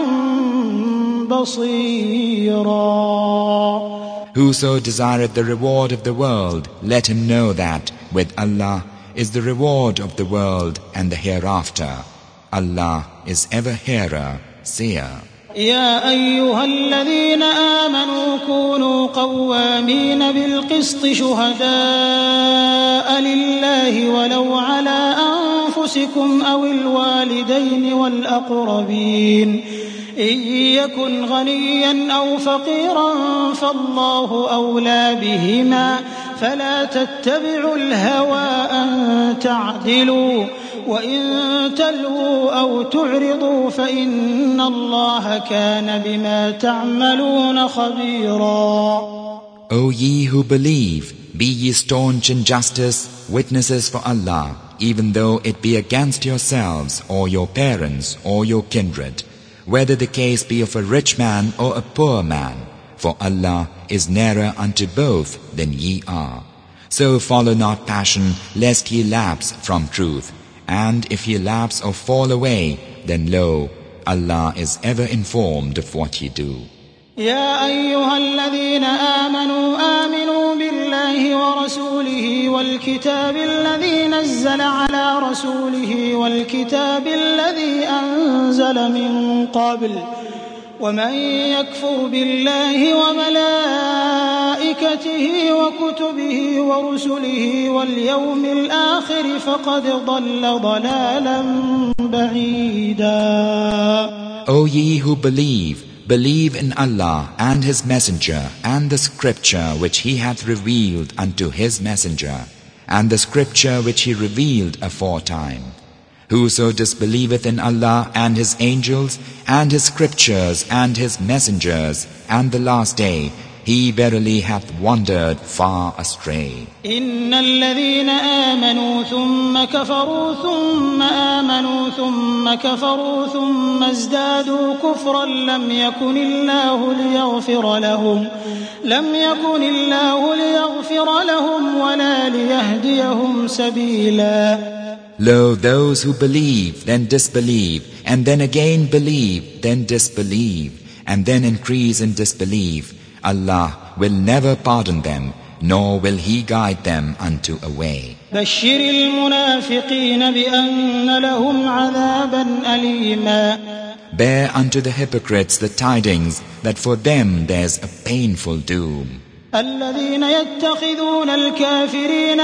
Speaker 1: بَصِيرًا.
Speaker 2: Whoso desireth the reward of the world, let him know that with Allah is the reward of the world and the hereafter. Allah is ever hearer, seer.
Speaker 1: يا أيها الذين آمنوا كونوا قوامين بالقسط شهداء لله ولو على أنفسكم أو الوالدين والأقربين إن يكن غنيا أو فقيرا فالله أولى بهما فلا تتبعوا الهوى أن تعدلوا وإن تلووا أو تعرضوا فإن الله كان بما تعملون خبيرا.
Speaker 2: O ye who believe, be ye staunch in justice, witnesses for Allah, even though it be against yourselves or your parents or your kindred, whether the case be of a rich man or a poor man, for Allah is nearer unto both than ye are. So follow not passion, lest ye lapse from truth. And if ye lapse or fall away, then lo, Allah is ever informed of what ye do.
Speaker 1: يا أيها الذين آمنوا آمنوا بالله ورسوله والكتاب الذي نزل على رسوله والكتاب الذي أنزل من قبل ومن يكفر بالله وملائكته وكتبه ورسله واليوم الآخر فقد ضل ضلالا بعيدا.
Speaker 2: O ye who believe, believe in Allah and His Messenger and the Scripture which He hath revealed unto His Messenger and the Scripture which He revealed aforetime. Whoso disbelieveth in Allah and His angels and His Scriptures and His messengers and the last day, he verily hath wandered far astray.
Speaker 1: إن الذين آمنوا ثم كفروا ثم آمنوا ثم كفروا ثم ازدادوا كفرا لم يكن الله ليغفر لهم لم يكن الله ليغفر لهم ولا ليهديهم سبيلا.
Speaker 2: Lo, those who believe, then disbelieve, and then again believe, then disbelieve, and then increase in disbelief, Allah will never pardon them, nor will He guide them unto a way.
Speaker 1: بشر المنافقين بأن لهم عذابا أليما.
Speaker 2: Bear unto the hypocrites the tidings that for them there's a painful doom.
Speaker 1: الذين يتخذون الكافرين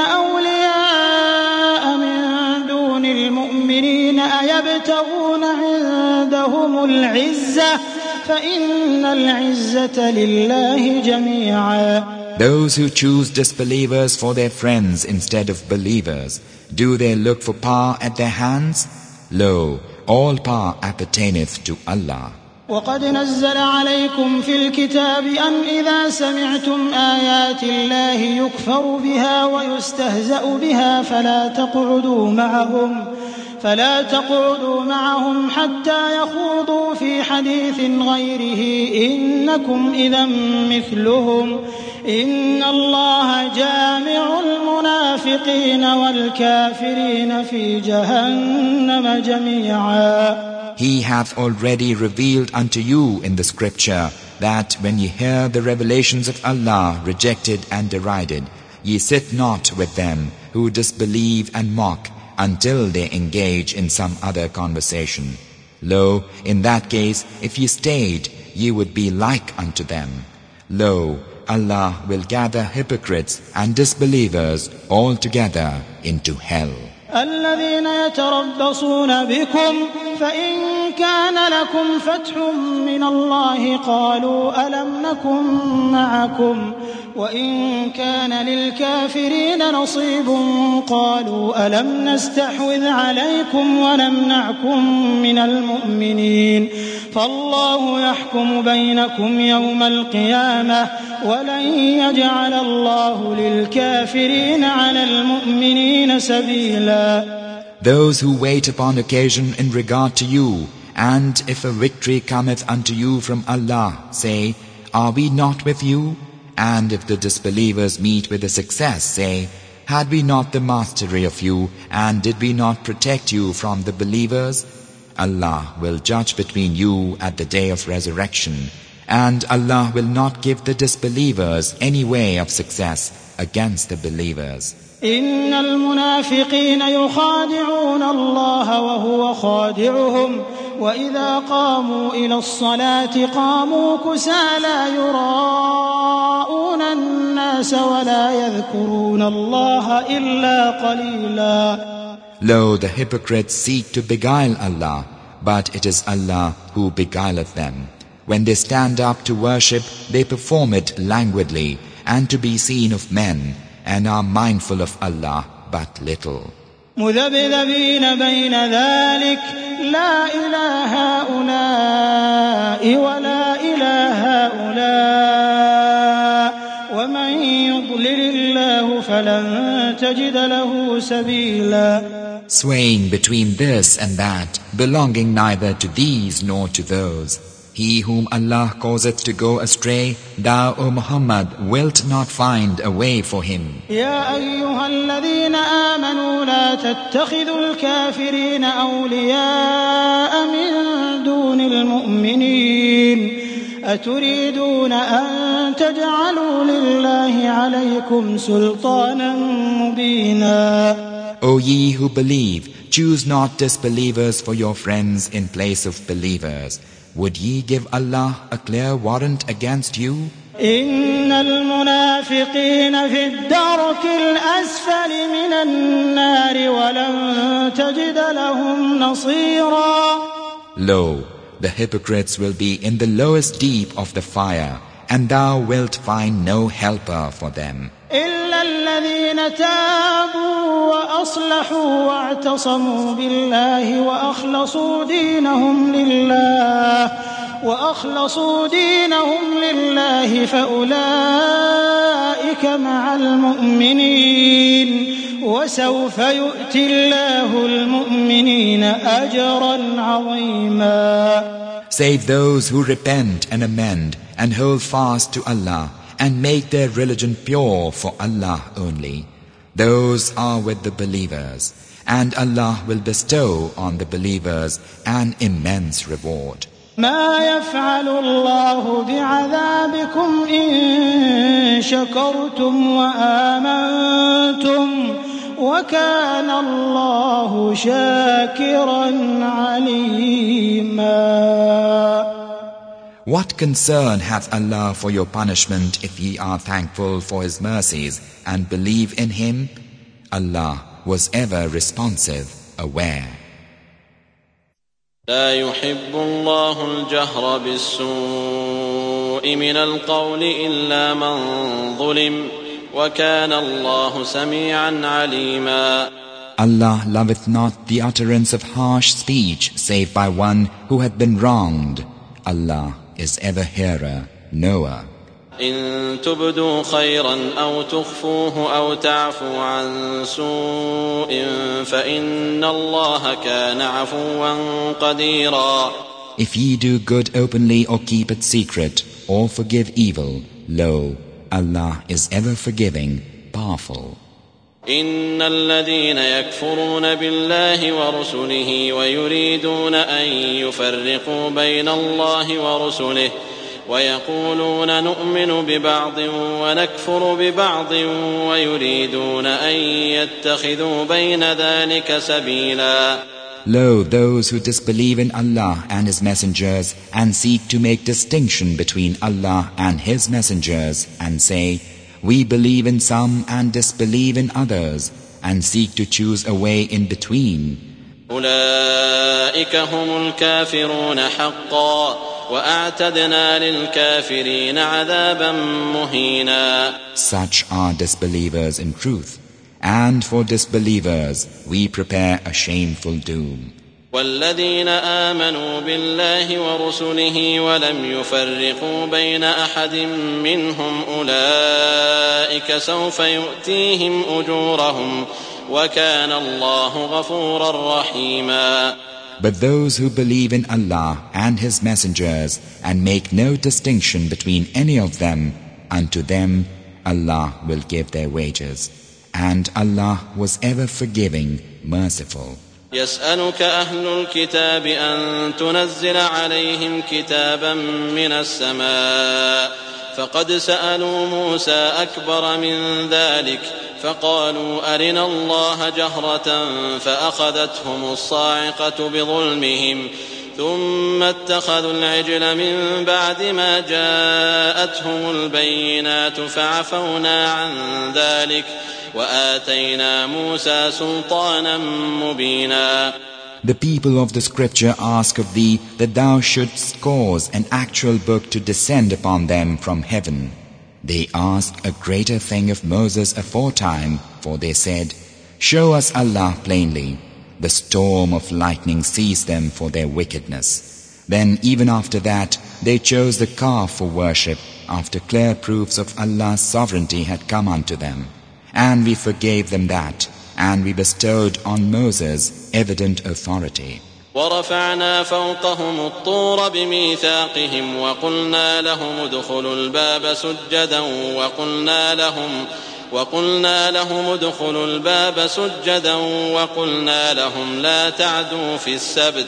Speaker 1: أولياء من دون المؤمنين أيبتغون عندهم العزة فإن العزة لله جميعا.
Speaker 2: Those who choose disbelievers for their friends instead of believers, do they look for power at their hands? Lo, all power appertaineth to Allah.
Speaker 1: وقد نزل عليكم في الكتاب أن إذا سمعتم آيات الله يكفر بها ويستهزأ بها فلا تقعدوا معهم فلا تقعدوا معهم حتى يخوضوا في حديث غيره إنكم إذا مثلهم إن الله جامع المنافقين والكافرين في جهنم جميعا.
Speaker 2: He hath already revealed unto you in the Scripture that when ye hear the revelations of Allah rejected and derided, ye sit not with them who disbelieve and mock, until they engage in some other conversation. Lo, in that case, if ye stayed, ye would be like unto them. Lo, Allah will gather hypocrites and disbelievers all together into hell.
Speaker 1: الذين يتربصون بكم فإن كان لكم فتح من الله قالوا ألم نكن معكم وإن كان للكافرين نصيب قالوا ألم نستحوذ عليكم ونمنعكم من المؤمنين فالله يحكم بينكم يوم القيامة ولن يجعل الله للكافرين على المؤمنين سبيلا.
Speaker 2: Those who wait upon occasion in regard to you, and if a victory cometh unto you from Allah, say, Are we not with you? And if the disbelievers meet with a success, say, Had we not the mastery of you, and did we not protect you from the believers? Allah will judge between you at the day of resurrection, and Allah will not give the disbelievers any way of success against the believers.
Speaker 1: إن المنافقين يخادعون الله وهو خادعهم وإذا قاموا إلى الصلاة قاموا كسالى يراءون الناس ولا يذكرون الله إلا قليلا.
Speaker 2: Lo, the hypocrites seek to beguile Allah, but it is Allah who beguileth them. When they stand up to worship, they perform it languidly and to be seen of men, and are mindful of Allah but little.
Speaker 1: مذبذبين بين ذلك لا إله هؤلاء ولا إله هؤلاء ومن يضلل الله فلن تجد له سبيلا.
Speaker 2: Swaying between this and that, belonging neither to these nor to those. He whom Allah causeth to go astray, thou, O Muhammad, wilt not find a way for him.
Speaker 1: يا أيها الذين آمنوا لا تتخذوا الكافرين أولياء من دون المؤمنين أتريدون أن تجعلوا لله عليكم سلطانا مبينا.
Speaker 2: O ye who believe, choose not disbelievers for your friends in place of believers. Would ye give Allah a clear warrant against you?
Speaker 1: إن المنافقين في الدرك الأسفل من النار ولن تجد لهم نصيرا.
Speaker 2: Lo, the hypocrites will be in the lowest deep of the fire, and thou wilt find no helper for them.
Speaker 1: إلا الذين تابوا وأصلحوا واعتصموا بالله وأخلصوا دينهم لله وأخلصوا دينهم لله فأولئك مع المؤمنين وسوف يؤتي الله المؤمنين أجرا عظيما.
Speaker 2: Save those who repent and amend and hold fast to Allah and make their religion pure for Allah only. Those are with the believers, and Allah will bestow on the believers an immense reward.
Speaker 1: ما يفعل الله بعذابكم إن شكرتم وآمنتم وكان الله شاكرا عليما.
Speaker 2: What concern hath Allah for your punishment if ye are thankful for His mercies and believe in Him? Allah was ever responsive, aware.
Speaker 3: لا يحب الله الجهر بالسوء من القول إلا من ظلم وكان الله سميعا عليما.
Speaker 2: Allah loveth not the utterance of harsh speech save by one who hath been wronged. Allah is ever hearer, knower.
Speaker 3: إن تبدوا خيرا أو تخفوه أو تعفوا عن سوء فإن الله كان عفوا قديرا.
Speaker 2: If ye do good openly or keep it secret or forgive evil, lo, Allah is ever forgiving, powerful.
Speaker 3: إن الذين يكفرون بالله ورسله ويريدون أن يفرقوا بين الله ورسله ويقولون نؤمن ببعض ونكفر ببعض ويريدون أن يتخذوا بين ذلك سبيلا.
Speaker 2: Lo, those who disbelieve in Allah and His messengers and seek to make distinction between Allah and His messengers and say, we believe in some and disbelieve in others and seek to choose a way in between.
Speaker 3: أولئك هم الكافرون حقا وأعتدنا للكافرين عذابا مهينا.
Speaker 2: Such are disbelievers in truth. And for disbelievers, we prepare a shameful doom.
Speaker 3: والذين آمنوا بالله ورسله ولم يفرقوا بين أحد منهم أولئك سوف يؤتيهم أجورهم وكان الله غفورا رحيما.
Speaker 2: But those who believe in Allah and His messengers and make no distinction between any of them, unto them Allah will give their wages. And Allah was ever forgiving, merciful.
Speaker 3: يسألك أهل الكتاب أن تنزل عليهم كتابا من السماء فقد سألوا موسى أكبر من ذلك فقالوا أرنا الله جهرة فأخذتهم الصاعقة بظلمهم ثم اتخذوا العجل من بعد ما جاءتهم البينات فعفونا عن ذلك وآتينا موسى سلطانا مبينا.
Speaker 2: The people of the scripture ask of thee that thou shouldst cause an actual book to descend upon them from heaven. They asked a greater thing of Moses aforetime, for they said, show us Allah plainly. The storm of lightning seized them for their wickedness. Then even after that, they chose the calf for worship, after clear proofs of Allah's sovereignty had come unto them. And we forgave them that, and we bestowed on Moses evident authority.
Speaker 3: ورفعنا فوقهم الطور بميثاقهم وقلنا لهم ادخلوا الباب سجدا وقلنا لهم وقلنا لهم ادخلوا الباب سجدا وقلنا لهم لا تعدوا في السبت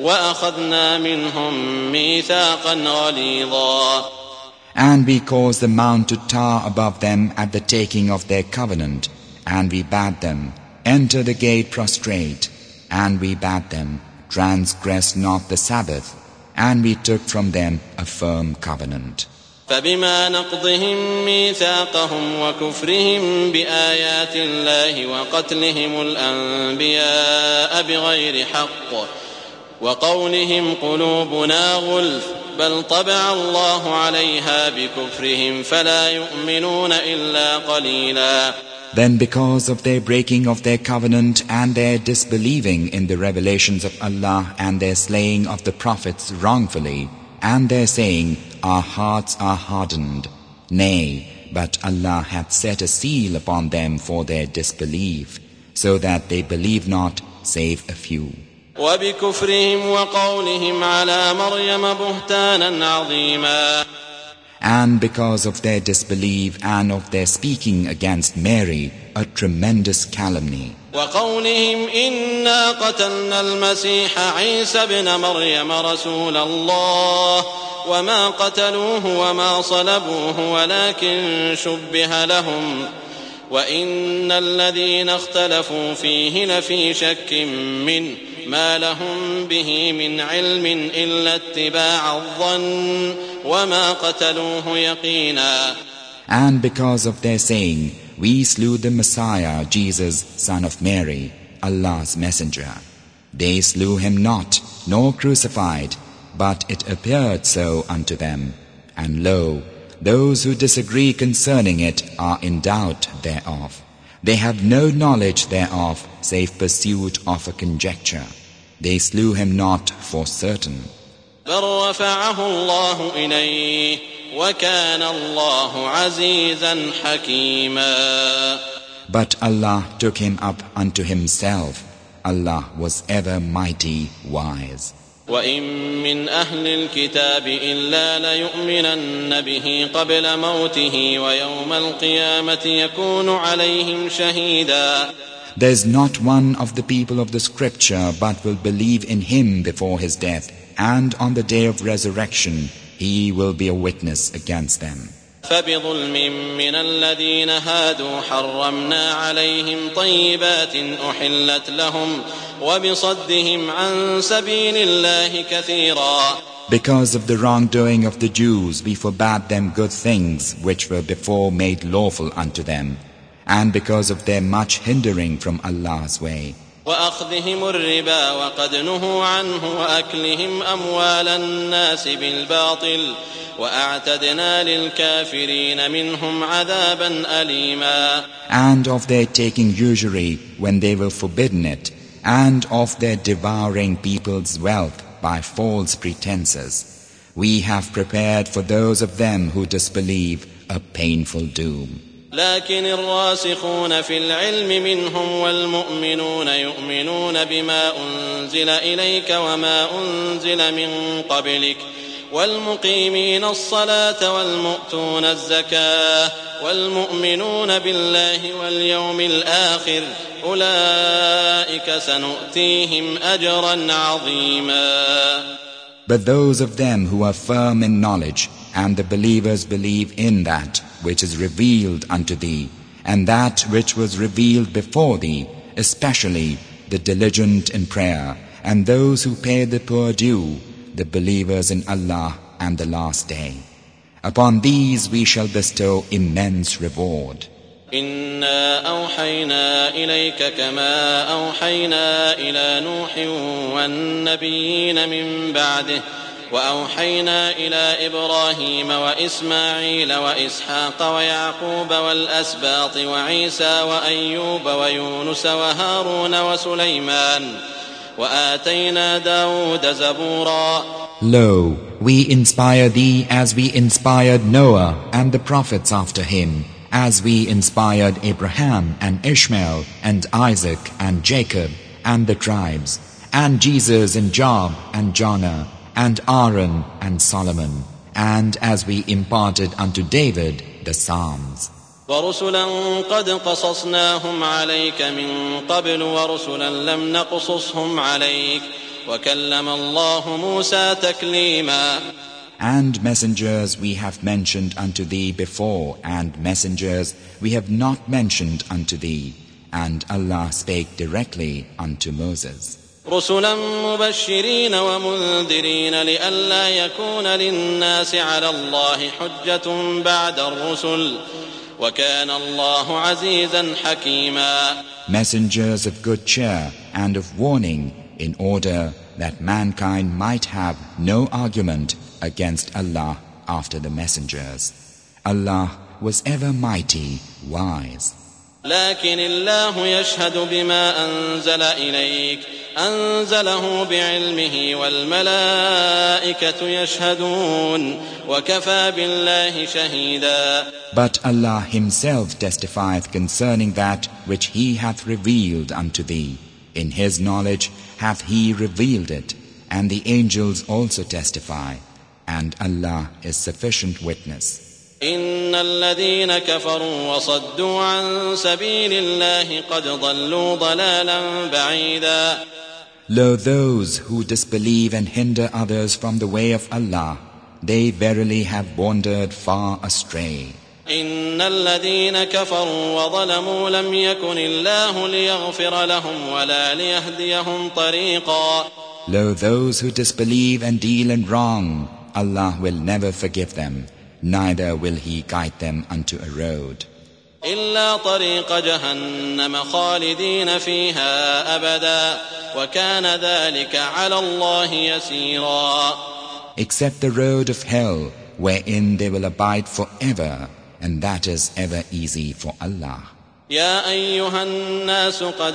Speaker 3: وأخذنا منهم ميثاقا غليظا.
Speaker 2: And we caused the mount to tower above them at the taking of their covenant, and we bade them, enter the gate prostrate, and we bade them, transgress not the Sabbath, and we took from them a firm covenant.
Speaker 3: فبما نقضهم ميثاقهم وكفرهم بآيات الله وقتلهم الأنبياء بغير حق وقولهم قلوبنا غلف بل طبع الله عليها بكفرهم فلا يؤمنون إلا قليلا.
Speaker 2: Then because of their breaking of their covenant and their disbelieving in the revelations of Allah and their slaying of the prophets wrongfully, and their saying, our hearts are hardened. Nay, but Allah hath set a seal upon them for their disbelief, so that they believe not, save a few.
Speaker 3: وبكفرهم وقولهم على مريم بهتانا عظيما.
Speaker 2: And because of their disbelief and of their speaking against Mary, a tremendous calumny.
Speaker 3: وقولهم إنا قتلنا المسيح عيسى ابن مريم رسول الله وما قتلوه وما صلبوه ولكن شبه لهم وإن الذين اختلفوا فيه لفي شك منه ما لهم به من علم إلا اتباع الظن وما قتلوه يقينا.
Speaker 2: And because of their saying, we slew the Messiah, Jesus, son of Mary, Allah's messenger. They slew him not, nor crucified, but it appeared so unto them. And lo, those who disagree concerning it are in doubt thereof. They have no knowledge thereof, save pursuit of a conjecture. They slew him not for certain.
Speaker 3: بل رفعه الله إليه وكان الله عزيزا حكيما.
Speaker 2: But Allah took him up unto Himself. Allah was ever mighty, wise.
Speaker 3: وإن من أهل الكتاب إلا ليؤمنن به قبل موته ويوم القيامة يكون عليهم شهيدا.
Speaker 2: There is not one of the people of the scripture but will believe in him before his death, and on the day of resurrection He will be a witness against them.
Speaker 3: فبظلم من الذين هادوا حرمنا عليهم طيبات أحلت لهم وبصدهم عن سبيل الله كثيرا.
Speaker 2: Because of the wrongdoing of the Jews, we forbade them good things which were before made lawful unto them, and because of their much hindering from Allah's way.
Speaker 3: وأخذهم الربا وقد نهوا عنه وأكلهم أموال الناس بالباطل وأعتدنا للكافرين منهم عذابا أليما.
Speaker 2: And of their taking usury when they were forbidden it, and of their devouring people's wealth by false pretenses, we have prepared for those of them who disbelieve a painful doom.
Speaker 3: لكن الراسخون في العلم منهم والمؤمنون يؤمنون بما أنزل إليك وما أنزل من قبلك والمقيمين الصلاة والمؤتون الزكاة والمؤمنون بالله واليوم الآخر أولئك سنؤتيهم أجرا عظيما.
Speaker 2: But those of them who are firm in knowledge, and the believers believe in that which is revealed unto thee, and that which was revealed before thee, especially the diligent in prayer, and those who pay the poor due, the believers in Allah and the last day. Upon these we shall bestow immense reward.
Speaker 3: إنا أوحينا إليك كما أوحينا إلى نوح والنبيين من بعده وأوحينا إلى إبراهيم وإسماعيل وإسحاق ويعقوب والأسباط وعيسى وأيوب ويونس وهارون وسليمان وآتينا داود زبورا.
Speaker 2: Lo, we inspire thee as we inspired Noah and the prophets after him, as we inspired Abraham and Ishmael and Isaac and Jacob and the tribes, and Jesus and Job and Jonah and Aaron and Solomon, and as we imparted unto David the Psalms.
Speaker 3: ورسلا قد قصصناهم عليك من قبل ورسلا لم نقصصهم عليك وكلم الله موسى تكليما.
Speaker 2: And messengers we have mentioned unto thee before, and messengers we have not mentioned unto thee, and Allah spake directly unto Moses.
Speaker 3: رسلا مبشرين ومنذرين لئلا يكون للناس على الله حجة بعد الرسل وكان الله عزيزا حكيما.
Speaker 2: Messengers of good cheer and of warning, in order that mankind might have no argument against Allah after the messengers. Allah was ever mighty, wise.
Speaker 3: لكن الله يشهد بما أنزل إليك أنزله بعلمه والملائكة يشهدون وكفى بالله شهيدا.
Speaker 2: But Allah himself testifieth concerning that which he hath revealed unto thee. In his knowledge hath he revealed it, and the angels also testify, and Allah is sufficient witness.
Speaker 3: إن الذين كفروا وصدوا عن سبيل الله قد ضلوا ضلالا بعيدا.
Speaker 2: Lo, those who disbelieve and hinder others from the way of Allah, they verily have wandered far astray.
Speaker 3: إن الذين كفروا وظلموا لم يكن الله ليغفر لهم ولا ليهديهم طريقا.
Speaker 2: Lo, those who disbelieve and deal in wrong, Allah will never forgive them, neither will He guide them unto a road.
Speaker 3: إلا طريق جهنم خالدين فيها أبدا وكان ذلك على الله يسيرا.
Speaker 2: Except the road of hell, wherein they will abide forever, and that is ever easy for Allah.
Speaker 3: يا أيها الناس قد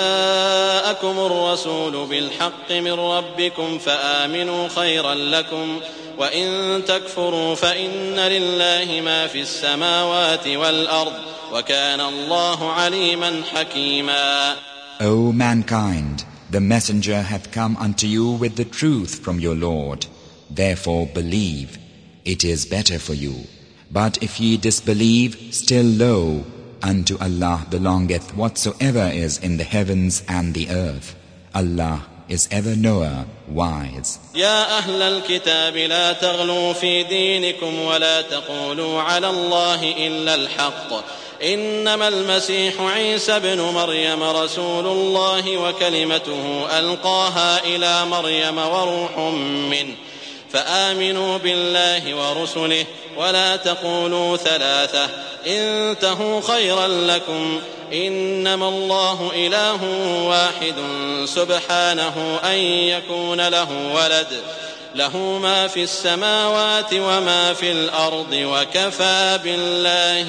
Speaker 3: جاءكم الرسول بالحق من ربكم فآمنوا خيرا لكم وإن تكفروا فإن لله ما في السماوات والأرض وكان الله عليما حكيما.
Speaker 2: O mankind, the messenger hath come unto you with the truth from your Lord. Therefore believe, it is better for you. But if ye disbelieve, still lo, unto Allah belongeth whatsoever is in the heavens and the earth. Allah is ever knower, wise.
Speaker 3: يا أهل الكتاب لا تغلوا في دينكم ولا تقولوا على الله إلا الحق إنما المسيح عيسى ابن مريم رسول الله وكلمته ألقاها إلى مريم وروح منه فآمنوا بالله ورسله ولا تقولوا ثلاثة انتهوا خيرا لكم إنما الله إله واحد سبحانه أن يكون له ولد له ما في السماوات وما في الأرض وكفى بالله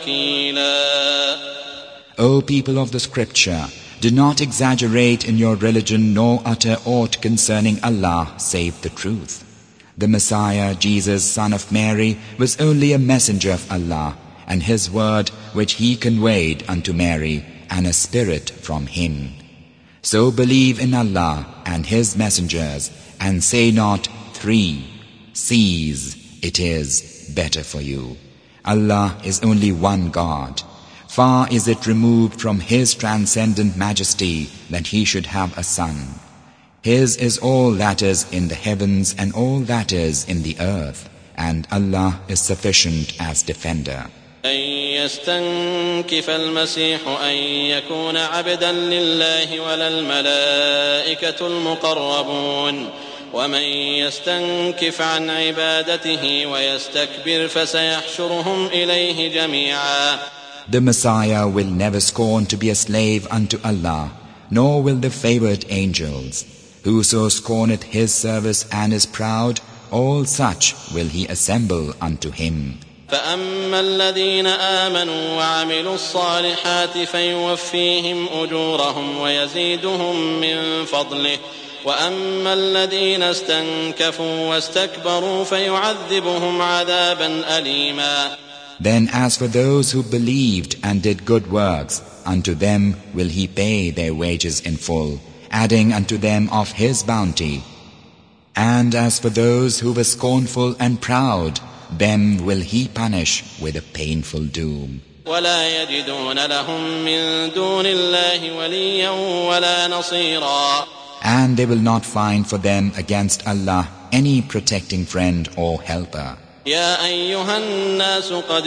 Speaker 3: وكيلا.
Speaker 2: O people of the scripture, do not exaggerate in your religion nor utter aught concerning Allah save the truth. The Messiah, Jesus, son of Mary, was only a messenger of Allah, and his word which he conveyed unto Mary, and a spirit from him. So believe in Allah and his messengers, and say not, three, cease, it is better for you. Allah is only one God. Far is it removed from his transcendent majesty that he should have a son. His is all that is in the heavens and all that is in the earth, and Allah is sufficient as defender.
Speaker 3: أن يستنكف المسيح أن يكون عبدا لله ولا الملائكة المقربون ومن يستنكف عن عبادته ويستكبر فسيحشرهم إليه جميعا.
Speaker 2: The Messiah will never scorn to be a slave unto Allah, nor will the favored angels. Whoso scorneth his service and is proud, all such will he assemble unto him.
Speaker 3: فأما الذين آمنوا وعملوا الصالحات فيوفيهم أجورهم ويزيدهم من فضله وأما الذين استنكفوا واستكبروا فيعذبهم عذابا أليما.
Speaker 2: Then as for those who believed and did good works, unto them will he pay their wages in full, adding unto them of his bounty. And as for those who were scornful and proud, them will he punish with a painful doom.
Speaker 3: ولا يجدون لهم من دون الله وليا ولا نصيرا.
Speaker 2: And they will not find for them against Allah any protecting friend or helper.
Speaker 3: يا أيها الناس قد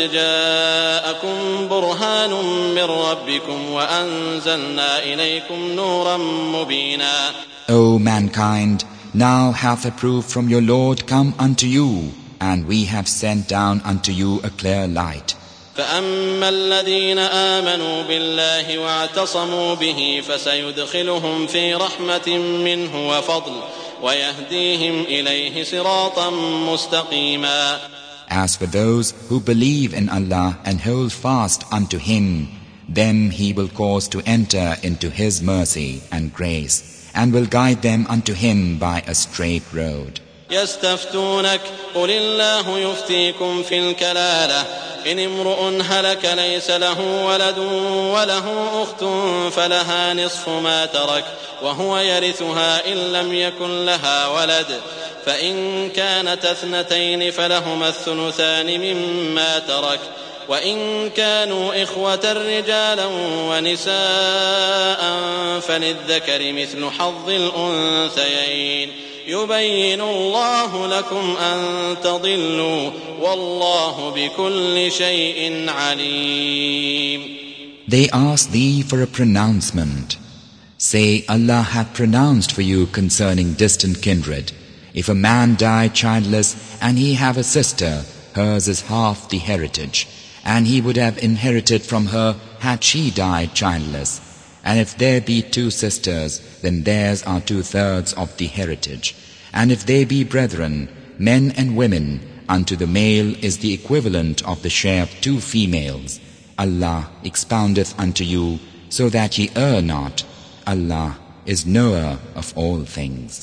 Speaker 3: جاءكم برهان من ربكم وأنزلنا إليكم نورا مبينا.
Speaker 2: O mankind, now hath a proof from your Lord come unto you, and we have sent down unto you a clear light.
Speaker 3: فأما الذين آمنوا بالله واعتصموا به فسيدخلهم في رحمة منه وفضل ويهديهم إليه صراطا مستقيما.
Speaker 2: As for those who believe in Allah and hold fast unto Him, them He will cause to enter into His mercy and grace, and will guide them unto Him by a straight road.
Speaker 3: يستفتونك قل الله يفتيكم في الكلالة إن امرؤ هلك ليس له ولد وله أخت فلها نصف ما ترك وهو يرثها إن لم يكن لها ولد فإن كانت اثنتين فلهما الثلثان مما ترك وإن كانوا إخوة رجالا ونساء فللذكر مثل حظ الأنثيين يبين الله لكم أن تضلوا والله بكل شيء عليم.
Speaker 2: They ask thee for a pronouncement. Say, Allah hath pronounced for you concerning distant kindred. If a man die childless and he have a sister, hers is half the heritage, and he would have inherited from her had she died childless. And if there be two sisters, then theirs are two-thirds of the heritage. And if they be brethren, men and women, unto the male is the equivalent of the share of two females. Allah expoundeth unto you, so that ye err not. Allah is knower of all things.